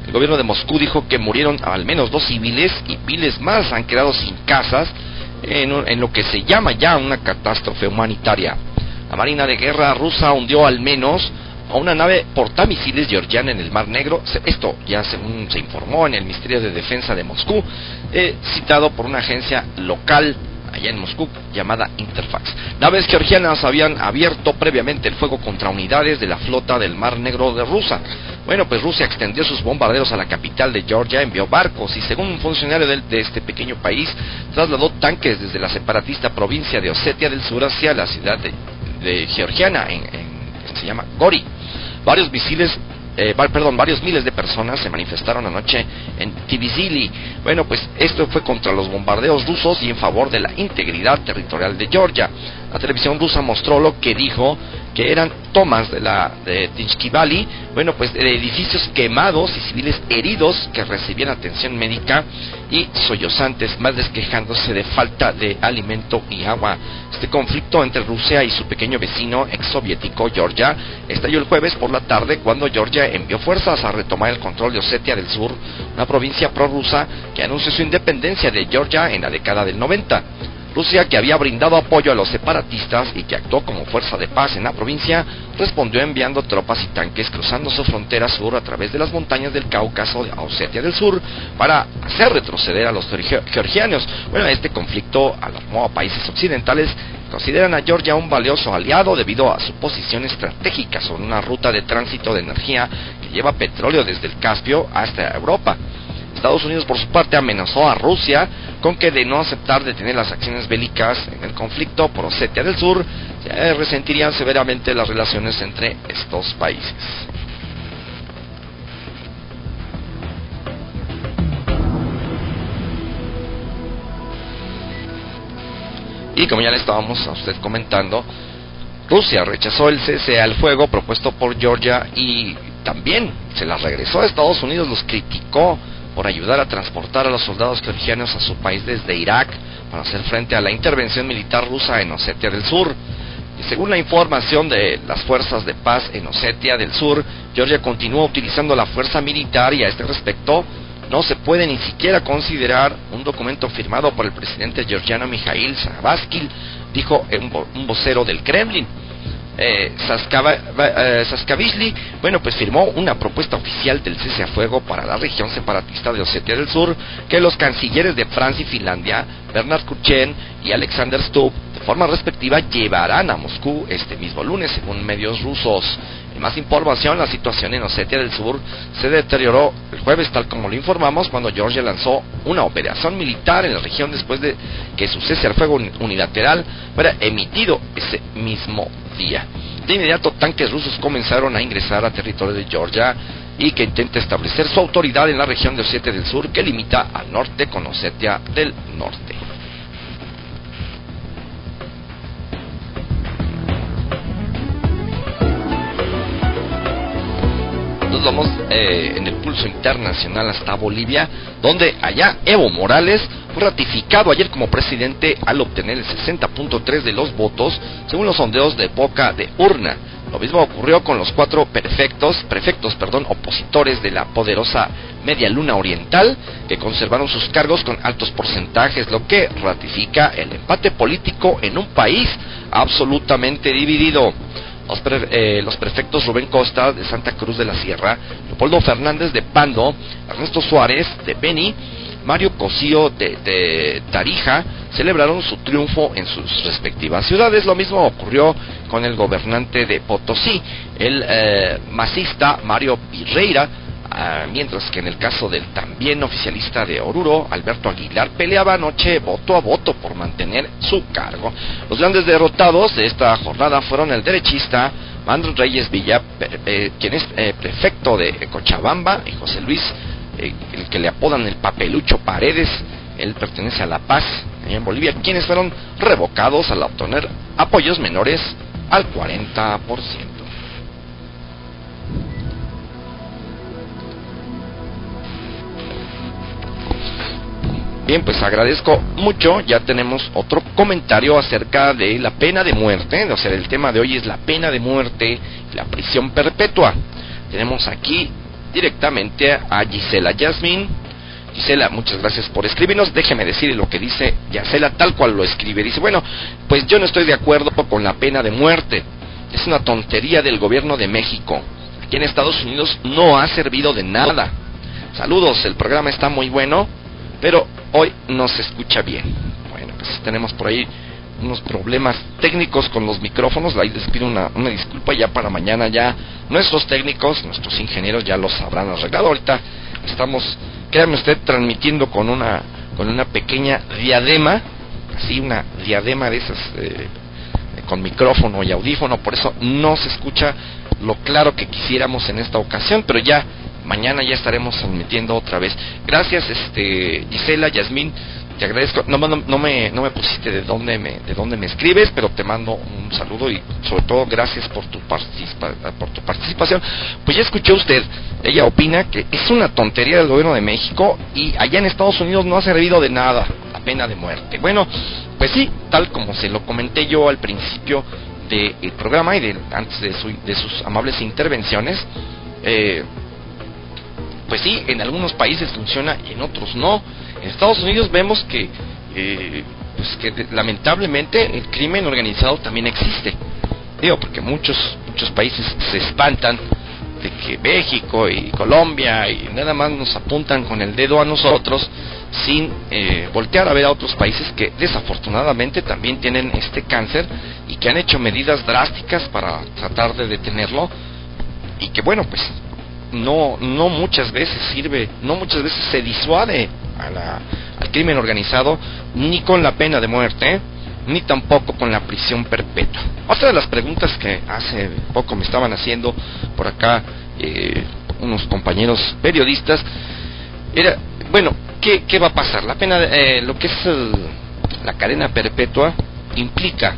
El gobierno de Moscú dijo que murieron al menos dos civiles y miles más han quedado sin casas en, en lo que se llama ya una catástrofe humanitaria. La Marina de Guerra rusa hundió al menos a una nave portamisiles georgiana en el Mar Negro. Esto ya según se informó en el Ministerio de Defensa de Moscú, eh, citado por una agencia local allá en Moscú llamada Interfax. Naves georgianas habían abierto previamente el fuego contra unidades de la flota del Mar Negro de Rusia. Bueno, pues Rusia extendió sus bombarderos a la capital de Georgia, envió barcos y, según un funcionario de, de este pequeño país, trasladó tanques desde la separatista provincia de Osetia del Sur hacia la ciudad de, de georgiana en, en se llama Gori. Varios misiles Eh, perdón, varios miles de personas se manifestaron anoche en Tbilisi. Bueno, pues esto fue contra los bombardeos rusos y en favor de la integridad territorial de Georgia. La televisión rusa mostró lo que dijo que eran tomas de la de Tishkivali, bueno, pues de edificios quemados y civiles heridos que recibían atención médica y sollozantes, más quejándose de falta de alimento y agua. Este conflicto entre Rusia y su pequeño vecino exsoviético Georgia estalló el jueves por la tarde, cuando Georgia envió fuerzas a retomar el control de Osetia del Sur, una provincia prorrusa que anunció su independencia de Georgia en la década del noventa. Rusia, que había brindado apoyo a los separatistas y que actuó como fuerza de paz en la provincia, respondió enviando tropas y tanques cruzando su frontera sur a través de las montañas del Cáucaso a Osetia del Sur para hacer retroceder a los georgianos. Bueno, este conflicto alarmó a países occidentales que consideran a Georgia un valioso aliado debido a su posición estratégica sobre una ruta de tránsito de energía que lleva petróleo desde el Caspio hasta Europa. Estados Unidos, por su parte, amenazó a Rusia con que, de no aceptar detener las acciones bélicas en el conflicto por Osetia del Sur, se resentirían severamente las relaciones entre estos países. Y como ya le estábamos a usted comentando, Rusia rechazó el cese al fuego propuesto por Georgia y también se las regresó a Estados Unidos. Los criticó por ayudar a transportar a los soldados georgianos a su país desde Irak para hacer frente a la intervención militar rusa en Osetia del Sur. Y según la información de las fuerzas de paz en Osetia del Sur, Georgia continúa utilizando la fuerza militar, y a este respecto no se puede ni siquiera considerar un documento firmado por el presidente georgiano Mikhail Saakashvili, dijo un vocero del Kremlin. Eh, Saakashvili, bueno, pues firmó una propuesta oficial del cese a fuego para la región separatista de Osetia del Sur, que los cancilleres de Francia y Finlandia, Bernard Kouchner y Alexander Stubb, de forma respectiva, llevarán a Moscú este mismo lunes, según medios rusos. En más información, la situación en Osetia del Sur se deterioró el jueves, tal como lo informamos, cuando Georgia lanzó una operación militar en la región después de que su cese al fuego unilateral fuera emitido ese mismo día. De inmediato, tanques rusos comenzaron a ingresar a territorio de Georgia y que intenta establecer su autoridad en la región de Osetia del Sur, que limita al norte con Osetia del Norte. Nos vamos eh, en el pulso internacional hasta Bolivia, donde allá Evo Morales fue ratificado ayer como presidente al obtener el sesenta punto tres de los votos, según los sondeos de boca de urna. Lo mismo ocurrió con los cuatro prefectos, prefectos perdón, opositores de la poderosa Media Luna Oriental, que conservaron sus cargos con altos porcentajes, lo que ratifica el empate político en un país absolutamente dividido. Los, pre, eh, los prefectos Rubén Costa de Santa Cruz de la Sierra, Leopoldo Fernández de Pando, Ernesto Suárez de Beni, Mario Cosío de, de Tarija celebraron su triunfo en sus respectivas ciudades. Lo mismo ocurrió con el gobernante de Potosí, el eh, masista Mario Pirreira, uh, mientras que en el caso del también oficialista de Oruro, Alberto Aguilar, peleaba anoche voto a voto por mantener su cargo. Los grandes derrotados de esta jornada fueron el derechista Mandro Reyes Villa, eh, quien es eh, prefecto de Cochabamba, y José Luis, eh, el que le apodan el Papelucho Paredes. Él pertenece a La Paz, en Bolivia, quienes fueron revocados al obtener apoyos menores al cuarenta por ciento. Bien, pues agradezco mucho. Ya tenemos otro comentario acerca de la pena de muerte. O sea, el tema de hoy es la pena de muerte y la prisión perpetua. Tenemos aquí directamente a Gisela Yasmín. Gisela, muchas gracias por escribirnos. Déjeme decir lo que dice Gisela, tal cual lo escribe. Dice, bueno, pues yo no estoy de acuerdo con la pena de muerte. Es una tontería del gobierno de México. Aquí en Estados Unidos no ha servido de nada. Saludos, el programa está muy bueno, pero hoy no se escucha bien. Bueno, pues tenemos por ahí unos problemas técnicos con los micrófonos. Ahí les pido una, una disculpa. Ya para mañana ya nuestros técnicos, nuestros ingenieros ya los habrán arreglado. Ahorita estamos, créanme usted, transmitiendo con una con una pequeña diadema, así una diadema de esas eh, con micrófono y audífono, por eso no se escucha lo claro que quisiéramos en esta ocasión, pero ya mañana ya estaremos transmitiendo otra vez. Gracias, este Gisela, Yasmín, te agradezco. No, no, no me no me pusiste de dónde me de dónde me escribes, pero te mando un saludo y sobre todo gracias por tu participa, por tu participación. Pues ya escuchó usted, ella opina que es una tontería del gobierno de México y allá en Estados Unidos no ha servido de nada la pena de muerte. Bueno, pues sí, tal como se lo comenté yo al principio del programa y de, antes de, su, de sus amables intervenciones, eh, pues sí, en algunos países funciona y en otros no. En Estados Unidos vemos que, eh, pues que lamentablemente el crimen organizado también existe. Digo, porque muchos muchos países se espantan de que México y Colombia y nada más nos apuntan con el dedo a nosotros sin eh, voltear a ver a otros países que desafortunadamente también tienen este cáncer y que han hecho medidas drásticas para tratar de detenerlo y que bueno, pues no no muchas veces sirve, no muchas veces se disuade a la, al crimen organizado ni con la pena de muerte, ¿eh? Ni tampoco con la prisión perpetua. Otra de las preguntas que hace poco me estaban haciendo por acá eh, unos compañeros periodistas era, bueno, ¿qué, qué va a pasar? La pena, eh, lo que es el, la cadena perpetua implica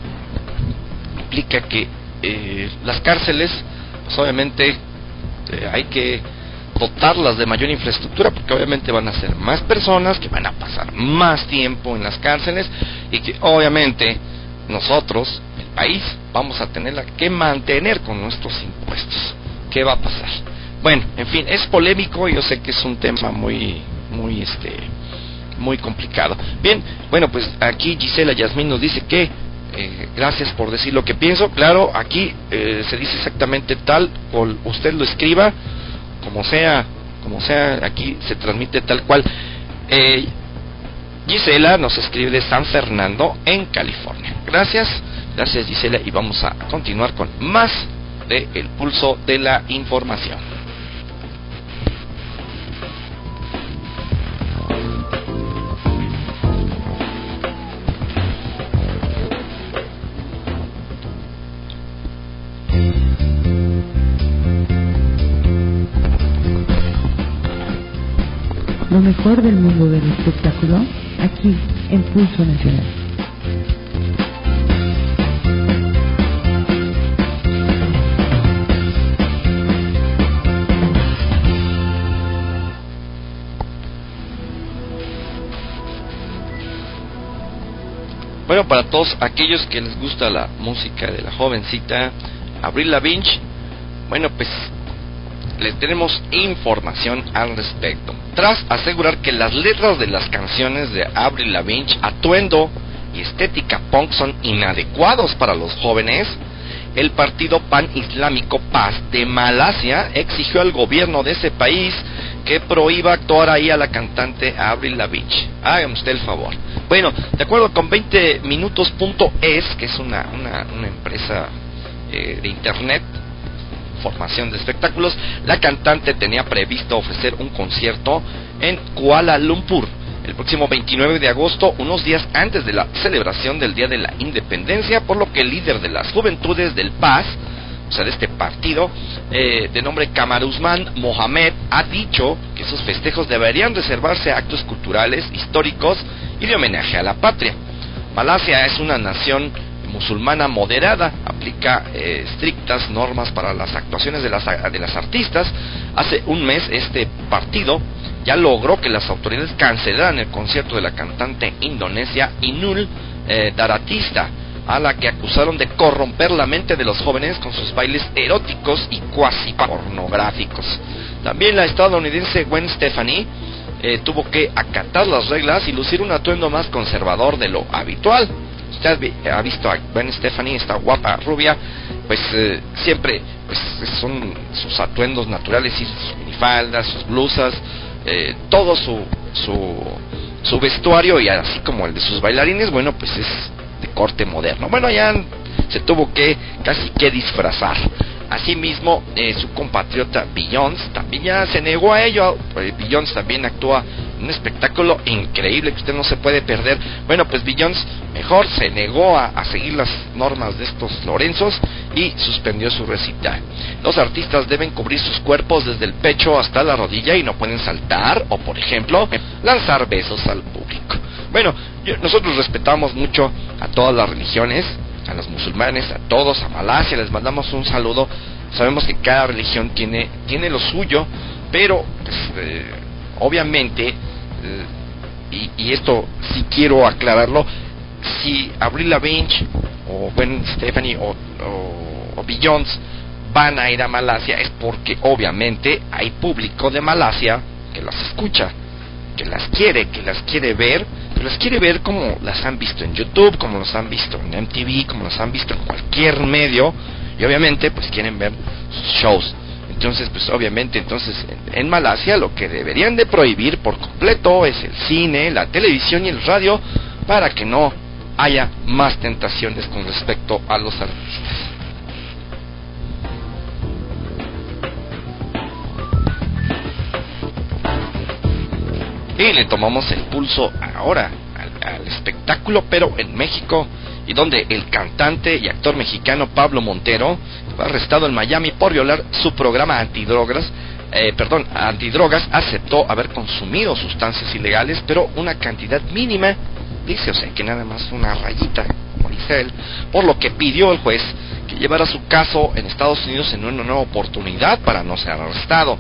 implica que eh, las cárceles, pues obviamente eh, hay que dotarlas de mayor infraestructura, porque obviamente van a ser más personas que van a pasar más tiempo en las cárceles y que obviamente nosotros, el país, vamos a tenerla que mantener con nuestros impuestos. ¿Qué va a pasar? Bueno, en fin, es polémico, yo sé que es un tema muy muy este muy complicado. Bien, bueno, pues aquí Gisela Yasmín nos dice que eh, gracias por decir lo que pienso. Claro, aquí eh, se dice exactamente tal cual usted lo escriba, como sea, como sea, aquí se transmite tal cual. Eh, Gisela nos escribe de San Fernando, en California. Gracias, gracias Gisela, y vamos a continuar con más de El Pulso de la Información. Lo mejor del mundo del espectáculo, aquí en Pulso Nacional. Bueno, para todos aquellos que les gusta la música de la jovencita Avril Lavigne, bueno, pues les tenemos información al respecto. Tras asegurar que las letras de las canciones de Avril Lavigne, atuendo y estética punk son inadecuados para los jóvenes, el partido pan-islámico P A S de Malasia exigió al gobierno de ese país que prohíba actuar ahí a la cantante Avril Lavigne. Hágame usted el favor. Bueno, de acuerdo con veinte minutos punto es, que es una, una, una empresa eh, de internet, formación de espectáculos, la cantante tenía previsto ofrecer un concierto en Kuala Lumpur el próximo veintinueve de agosto, unos días antes de la celebración del Día de la Independencia, por lo que el líder de las juventudes del P A S, o sea de este partido, eh, de nombre Kamaruzman Mohamed, ha dicho que esos festejos deberían reservarse a actos culturales, históricos y de homenaje a la patria. Malasia es una nación musulmana moderada, aplica eh, estrictas normas para las actuaciones de las, de las artistas. Hace un mes este partido ya logró que las autoridades cancelaran el concierto de la cantante indonesia Inul eh, Daratista, a la que acusaron de corromper la mente de los jóvenes con sus bailes eróticos y cuasi pornográficos. También la estadounidense Gwen Stefani eh, tuvo que acatar las reglas y lucir un atuendo más conservador de lo habitual. Usted ha visto a Gwen Stefani, esta guapa rubia, pues eh, siempre pues son sus atuendos naturales, y sus minifaldas, sus blusas, eh, todo su, su su vestuario, y así como el de sus bailarines, bueno, pues es de corte moderno. Bueno, ya se tuvo que casi que disfrazar. Asimismo, eh, su compatriota Beyoncé también ya se negó a ello. Pues Beyoncé también actúa en un espectáculo increíble que usted no se puede perder. Bueno, pues Beyoncé mejor se negó a, a seguir las normas de estos Lorenzos y suspendió su recital. Los artistas deben cubrir sus cuerpos desde el pecho hasta la rodilla y no pueden saltar o, por ejemplo, lanzar besos al público. Bueno, yo, nosotros respetamos mucho a todas las religiones, a los musulmanes, a todos, a Malasia, les mandamos un saludo. Sabemos que cada religión tiene tiene lo suyo, pero pues, eh, obviamente, eh, y, y esto sí quiero aclararlo, si Avril Lavigne o Gwen Stefani o, o, o Beyoncé van a ir a Malasia es porque obviamente hay público de Malasia que las escucha, que las quiere, que las quiere ver, pero las quiere ver como las han visto en YouTube, como las han visto en M T V, como las han visto en cualquier medio, y obviamente pues quieren ver sus shows. Entonces pues obviamente entonces en, en Malasia lo que deberían de prohibir por completo es el cine, la televisión y el radio, para que no haya más tentaciones con respecto a los artistas. Y le tomamos el pulso ahora al, al espectáculo, pero en México, y donde el cantante y actor mexicano Pablo Montero fue arrestado en Miami por violar su programa antidrogas. Eh, perdón, antidrogas, aceptó haber consumido sustancias ilegales, pero una cantidad mínima, dice, o sea que nada más una rayita, como dice él, por lo que pidió el juez que llevara su caso en Estados Unidos en una nueva oportunidad para no ser arrestado.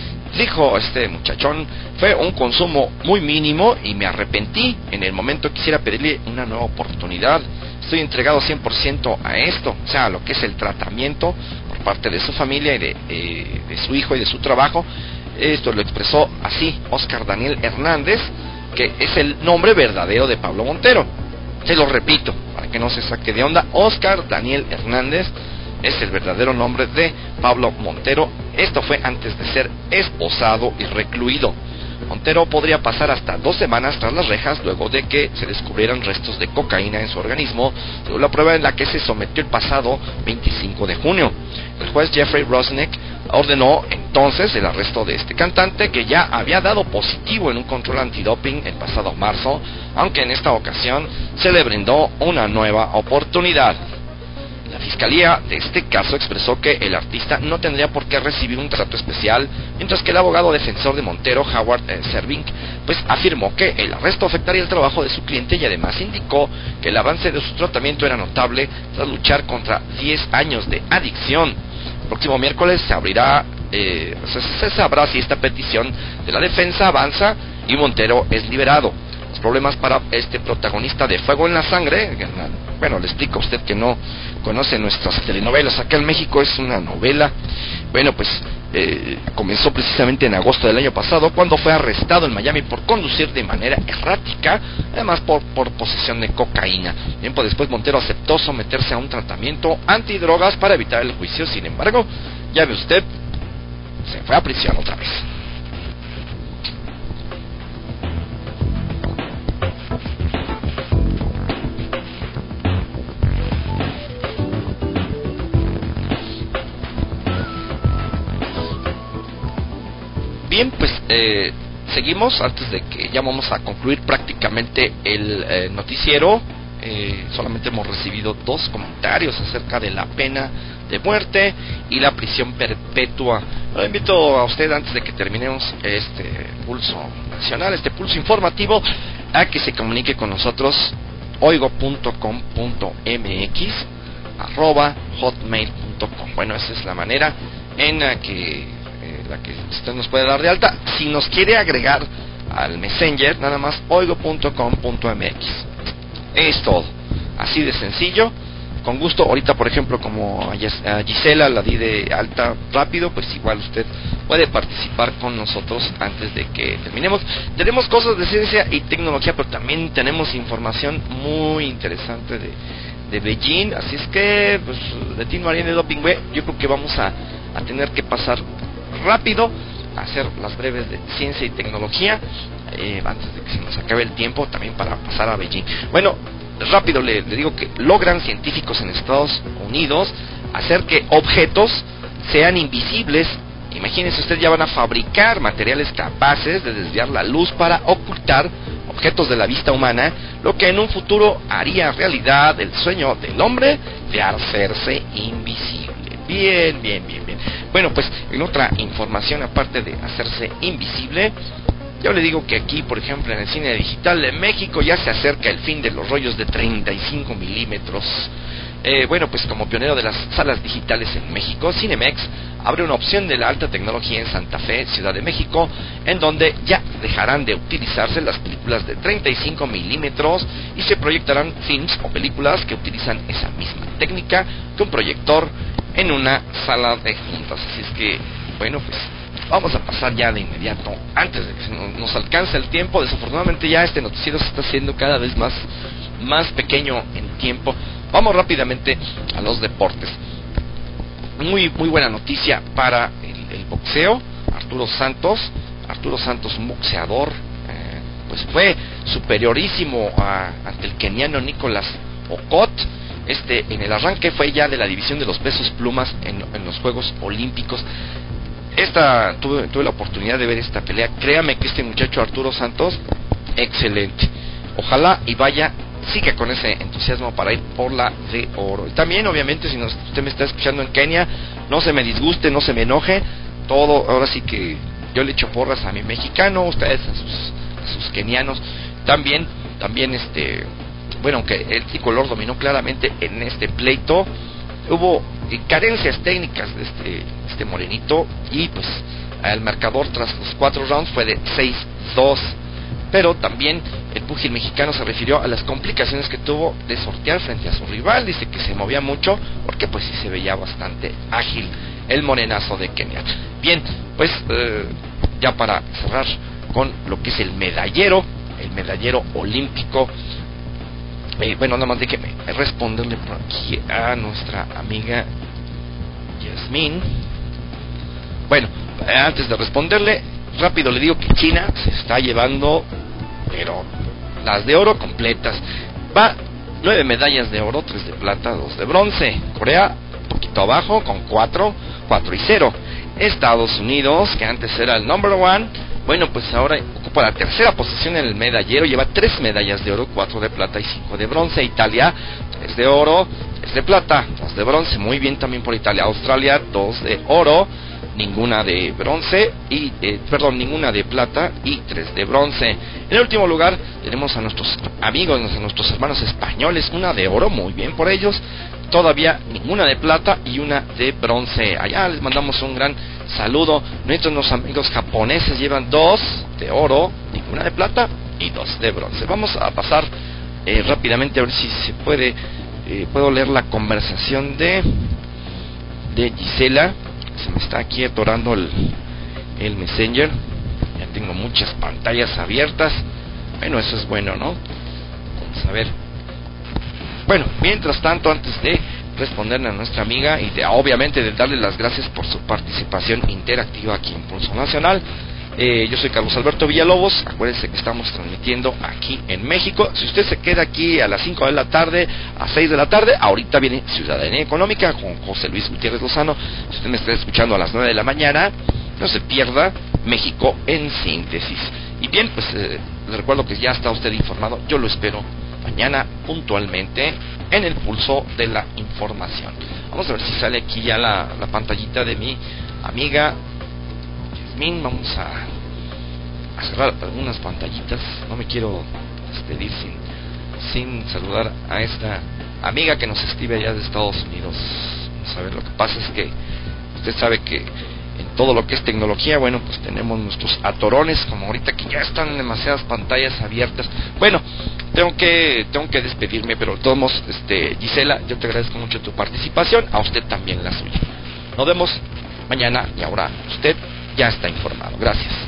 Dijo este muchachón, fue un consumo muy mínimo y me arrepentí. En el momento quisiera pedirle una nueva oportunidad. Estoy entregado cien por ciento a esto, o sea, a lo que es el tratamiento por parte de su familia y de, eh, de su hijo y de su trabajo. Esto lo expresó así Oscar Daniel Hernández, que es el nombre verdadero de Pablo Montero. Se lo repito, para que no se saque de onda, Oscar Daniel Hernández es el verdadero nombre de Pablo Montero. Esto fue antes de ser esposado y recluido. Montero podría pasar hasta dos semanas tras las rejas luego de que se descubrieran restos de cocaína en su organismo, según la prueba en la que se sometió el pasado veinticinco de junio. El juez Jeffrey Rosnick ordenó entonces el arresto de este cantante, que ya había dado positivo en un control antidoping el pasado marzo, aunque en esta ocasión se le brindó una nueva oportunidad. La fiscalía de este caso expresó que el artista no tendría por qué recibir un trato especial, mientras que el abogado defensor de Montero, Howard eh, Serving, pues afirmó que el arresto afectaría el trabajo de su cliente y además indicó que el avance de su tratamiento era notable tras luchar contra diez años de adicción. El próximo miércoles se abrirá, eh, se, se sabrá si esta petición de la defensa avanza y Montero es liberado. Los problemas para este protagonista de Fuego en la Sangre, bueno, le explico a usted que no conoce nuestras telenovelas, acá en México es una novela. Bueno, pues eh, comenzó precisamente en agosto del año pasado, cuando fue arrestado en Miami por conducir de manera errática, además por, por posesión de cocaína. Tiempo después Montero aceptó someterse a un tratamiento antidrogas para evitar el juicio. Sin embargo, ya ve usted, se fue a prisión otra vez. Bien, pues eh, seguimos antes de que ya vamos a concluir prácticamente el eh, noticiero. Eh, solamente hemos recibido dos comentarios acerca de la pena de muerte y la prisión perpetua. Lo invito a usted, antes de que terminemos este pulso nacional, este pulso informativo, a que se comunique con nosotros, oigo punto com punto mx arroba hotmail punto com. Bueno, esa es la manera en la que la que usted nos puede dar de alta. Si nos quiere agregar al Messenger, nada más oigo punto com punto mx. Es todo. así de sencillo. Con gusto, ahorita por ejemplo como a Gisela la di de alta rápido, pues igual usted puede participar con nosotros antes de que terminemos. Tenemos cosas de ciencia y tecnología, pero también tenemos información muy interesante de, de Beijing, así es que pues de Tim Marín de Doping Web, yo creo que vamos a, a tener que pasar rápido a hacer las breves de ciencia y tecnología eh, antes de que se nos acabe el tiempo, también para pasar a Beijing. Bueno, rápido le, le digo que logran científicos en Estados Unidos hacer que objetos sean invisibles. Imagínense, ustedes ya van a fabricar materiales capaces de desviar la luz para ocultar objetos de la vista humana, lo que en un futuro haría realidad el sueño del hombre de hacerse invisible. Bien, bien, bien, bien. Bueno, pues en otra información, aparte de hacerse invisible, yo le digo que aquí, por ejemplo, en el cine digital de México ya se acerca el fin de los rollos de treinta y cinco milímetros. Eh, bueno, pues como pionero de las salas digitales en México, Cinemex abre una opción de la alta tecnología en Santa Fe, Ciudad de México, en donde ya dejarán de utilizarse las películas de treinta y cinco milímetros y se proyectarán films o películas que utilizan esa misma técnica que un proyector en una sala de juntas. Así es que, bueno, pues vamos a pasar ya de inmediato, antes de que nos alcance el tiempo. Desafortunadamente ya este noticiero se está haciendo cada vez más, más pequeño en tiempo. Vamos rápidamente a los deportes. Muy, muy buena noticia para el, el boxeo. Arturo Santos, Arturo Santos, un boxeador, eh, pues fue superiorísimo a, ante el keniano Nicolás Okot. Este, en el arranque fue ya de la división de los pesos plumas en, en los Juegos Olímpicos. Esta tuve, tuve la oportunidad de ver esta pelea. Créame que este muchacho Arturo Santos, excelente. Ojalá y vaya, siga con ese entusiasmo para ir por la de oro. Y también, obviamente, si nos, usted me está escuchando en Kenia, no se me disguste, no se me enoje. Todo, ahora sí que yo le echo porras a mi mexicano, ustedes a sus, a sus kenianos. También, también este, bueno, aunque el tricolor dominó claramente en este pleito, hubo carencias técnicas de este, este morenito, y pues el marcador tras los cuatro rounds fue de seis dos. Pero también el púgil mexicano se refirió a las complicaciones que tuvo de sortear frente a su rival. Dice que se movía mucho porque pues sí se veía bastante ágil el morenazo de Kenia. Bien, pues eh, ya para cerrar con lo que es el medallero, el medallero olímpico. Eh, bueno, nada más déjeme responderle por aquí a nuestra amiga Yasmín. Bueno, antes de responderle, rápido le digo que China se está llevando, pero las de oro completas. Va nueve medallas de oro, tres de plata, dos de bronce. Corea, un poquito abajo, con cuatro, cuatro y cero. Estados Unidos, que antes era el number one, bueno, pues ahora ocupa la tercera posición en el medallero, lleva tres medallas de oro, cuatro de plata y cinco de bronce. Italia, tres de oro, tres de plata, dos de bronce. Muy bien también por Italia. Australia, dos de oro, ninguna de bronce y eh, perdón, ninguna de plata y tres de bronce. En el último lugar tenemos a nuestros amigos, a nuestros hermanos españoles, una de oro, muy bien por ellos. Todavía ninguna de plata y una de bronce. Allá les mandamos un gran saludo. Nuestros amigos japoneses llevan dos de oro, ninguna de plata y dos de bronce. Vamos a pasar eh, rápidamente a ver si se puede eh, puedo leer la conversación de de Gisela. Se me está aquí atorando el, el Messenger. Ya tengo muchas pantallas abiertas. Bueno, eso es bueno, ¿no? Vamos a ver. Bueno, mientras tanto, antes de responderle a nuestra amiga y de obviamente de darle las gracias por su participación interactiva aquí en Pulso Nacional, eh, yo soy Carlos Alberto Villalobos. Acuérdense que estamos transmitiendo aquí en México. Si usted se queda aquí a las cinco de la tarde, a seis de la tarde, ahorita viene Ciudadanía Económica con José Luis Gutiérrez Lozano. Si usted me está escuchando a las nueve de la mañana, no se pierda México en Síntesis. Y bien, pues eh, les recuerdo que ya está usted informado. Yo lo espero mañana puntualmente en el Pulso de la Información. Vamos a ver si sale aquí ya la, la pantallita de mi amiga Yasmín. Vamos a, a cerrar algunas pantallitas. No me quiero despedir sin, sin saludar a esta amiga que nos escribe allá de Estados Unidos. Vamos a ver, lo que pasa es que usted sabe que en todo lo que es tecnología. Bueno, pues tenemos nuestros atorones, como ahorita que ya están demasiadas pantallas abiertas. Bueno, tengo que tengo que despedirme, pero de todos modos, este, Gisela, yo te agradezco mucho tu participación, a usted también la suya. Nos vemos mañana y ahora usted ya está informado. Gracias.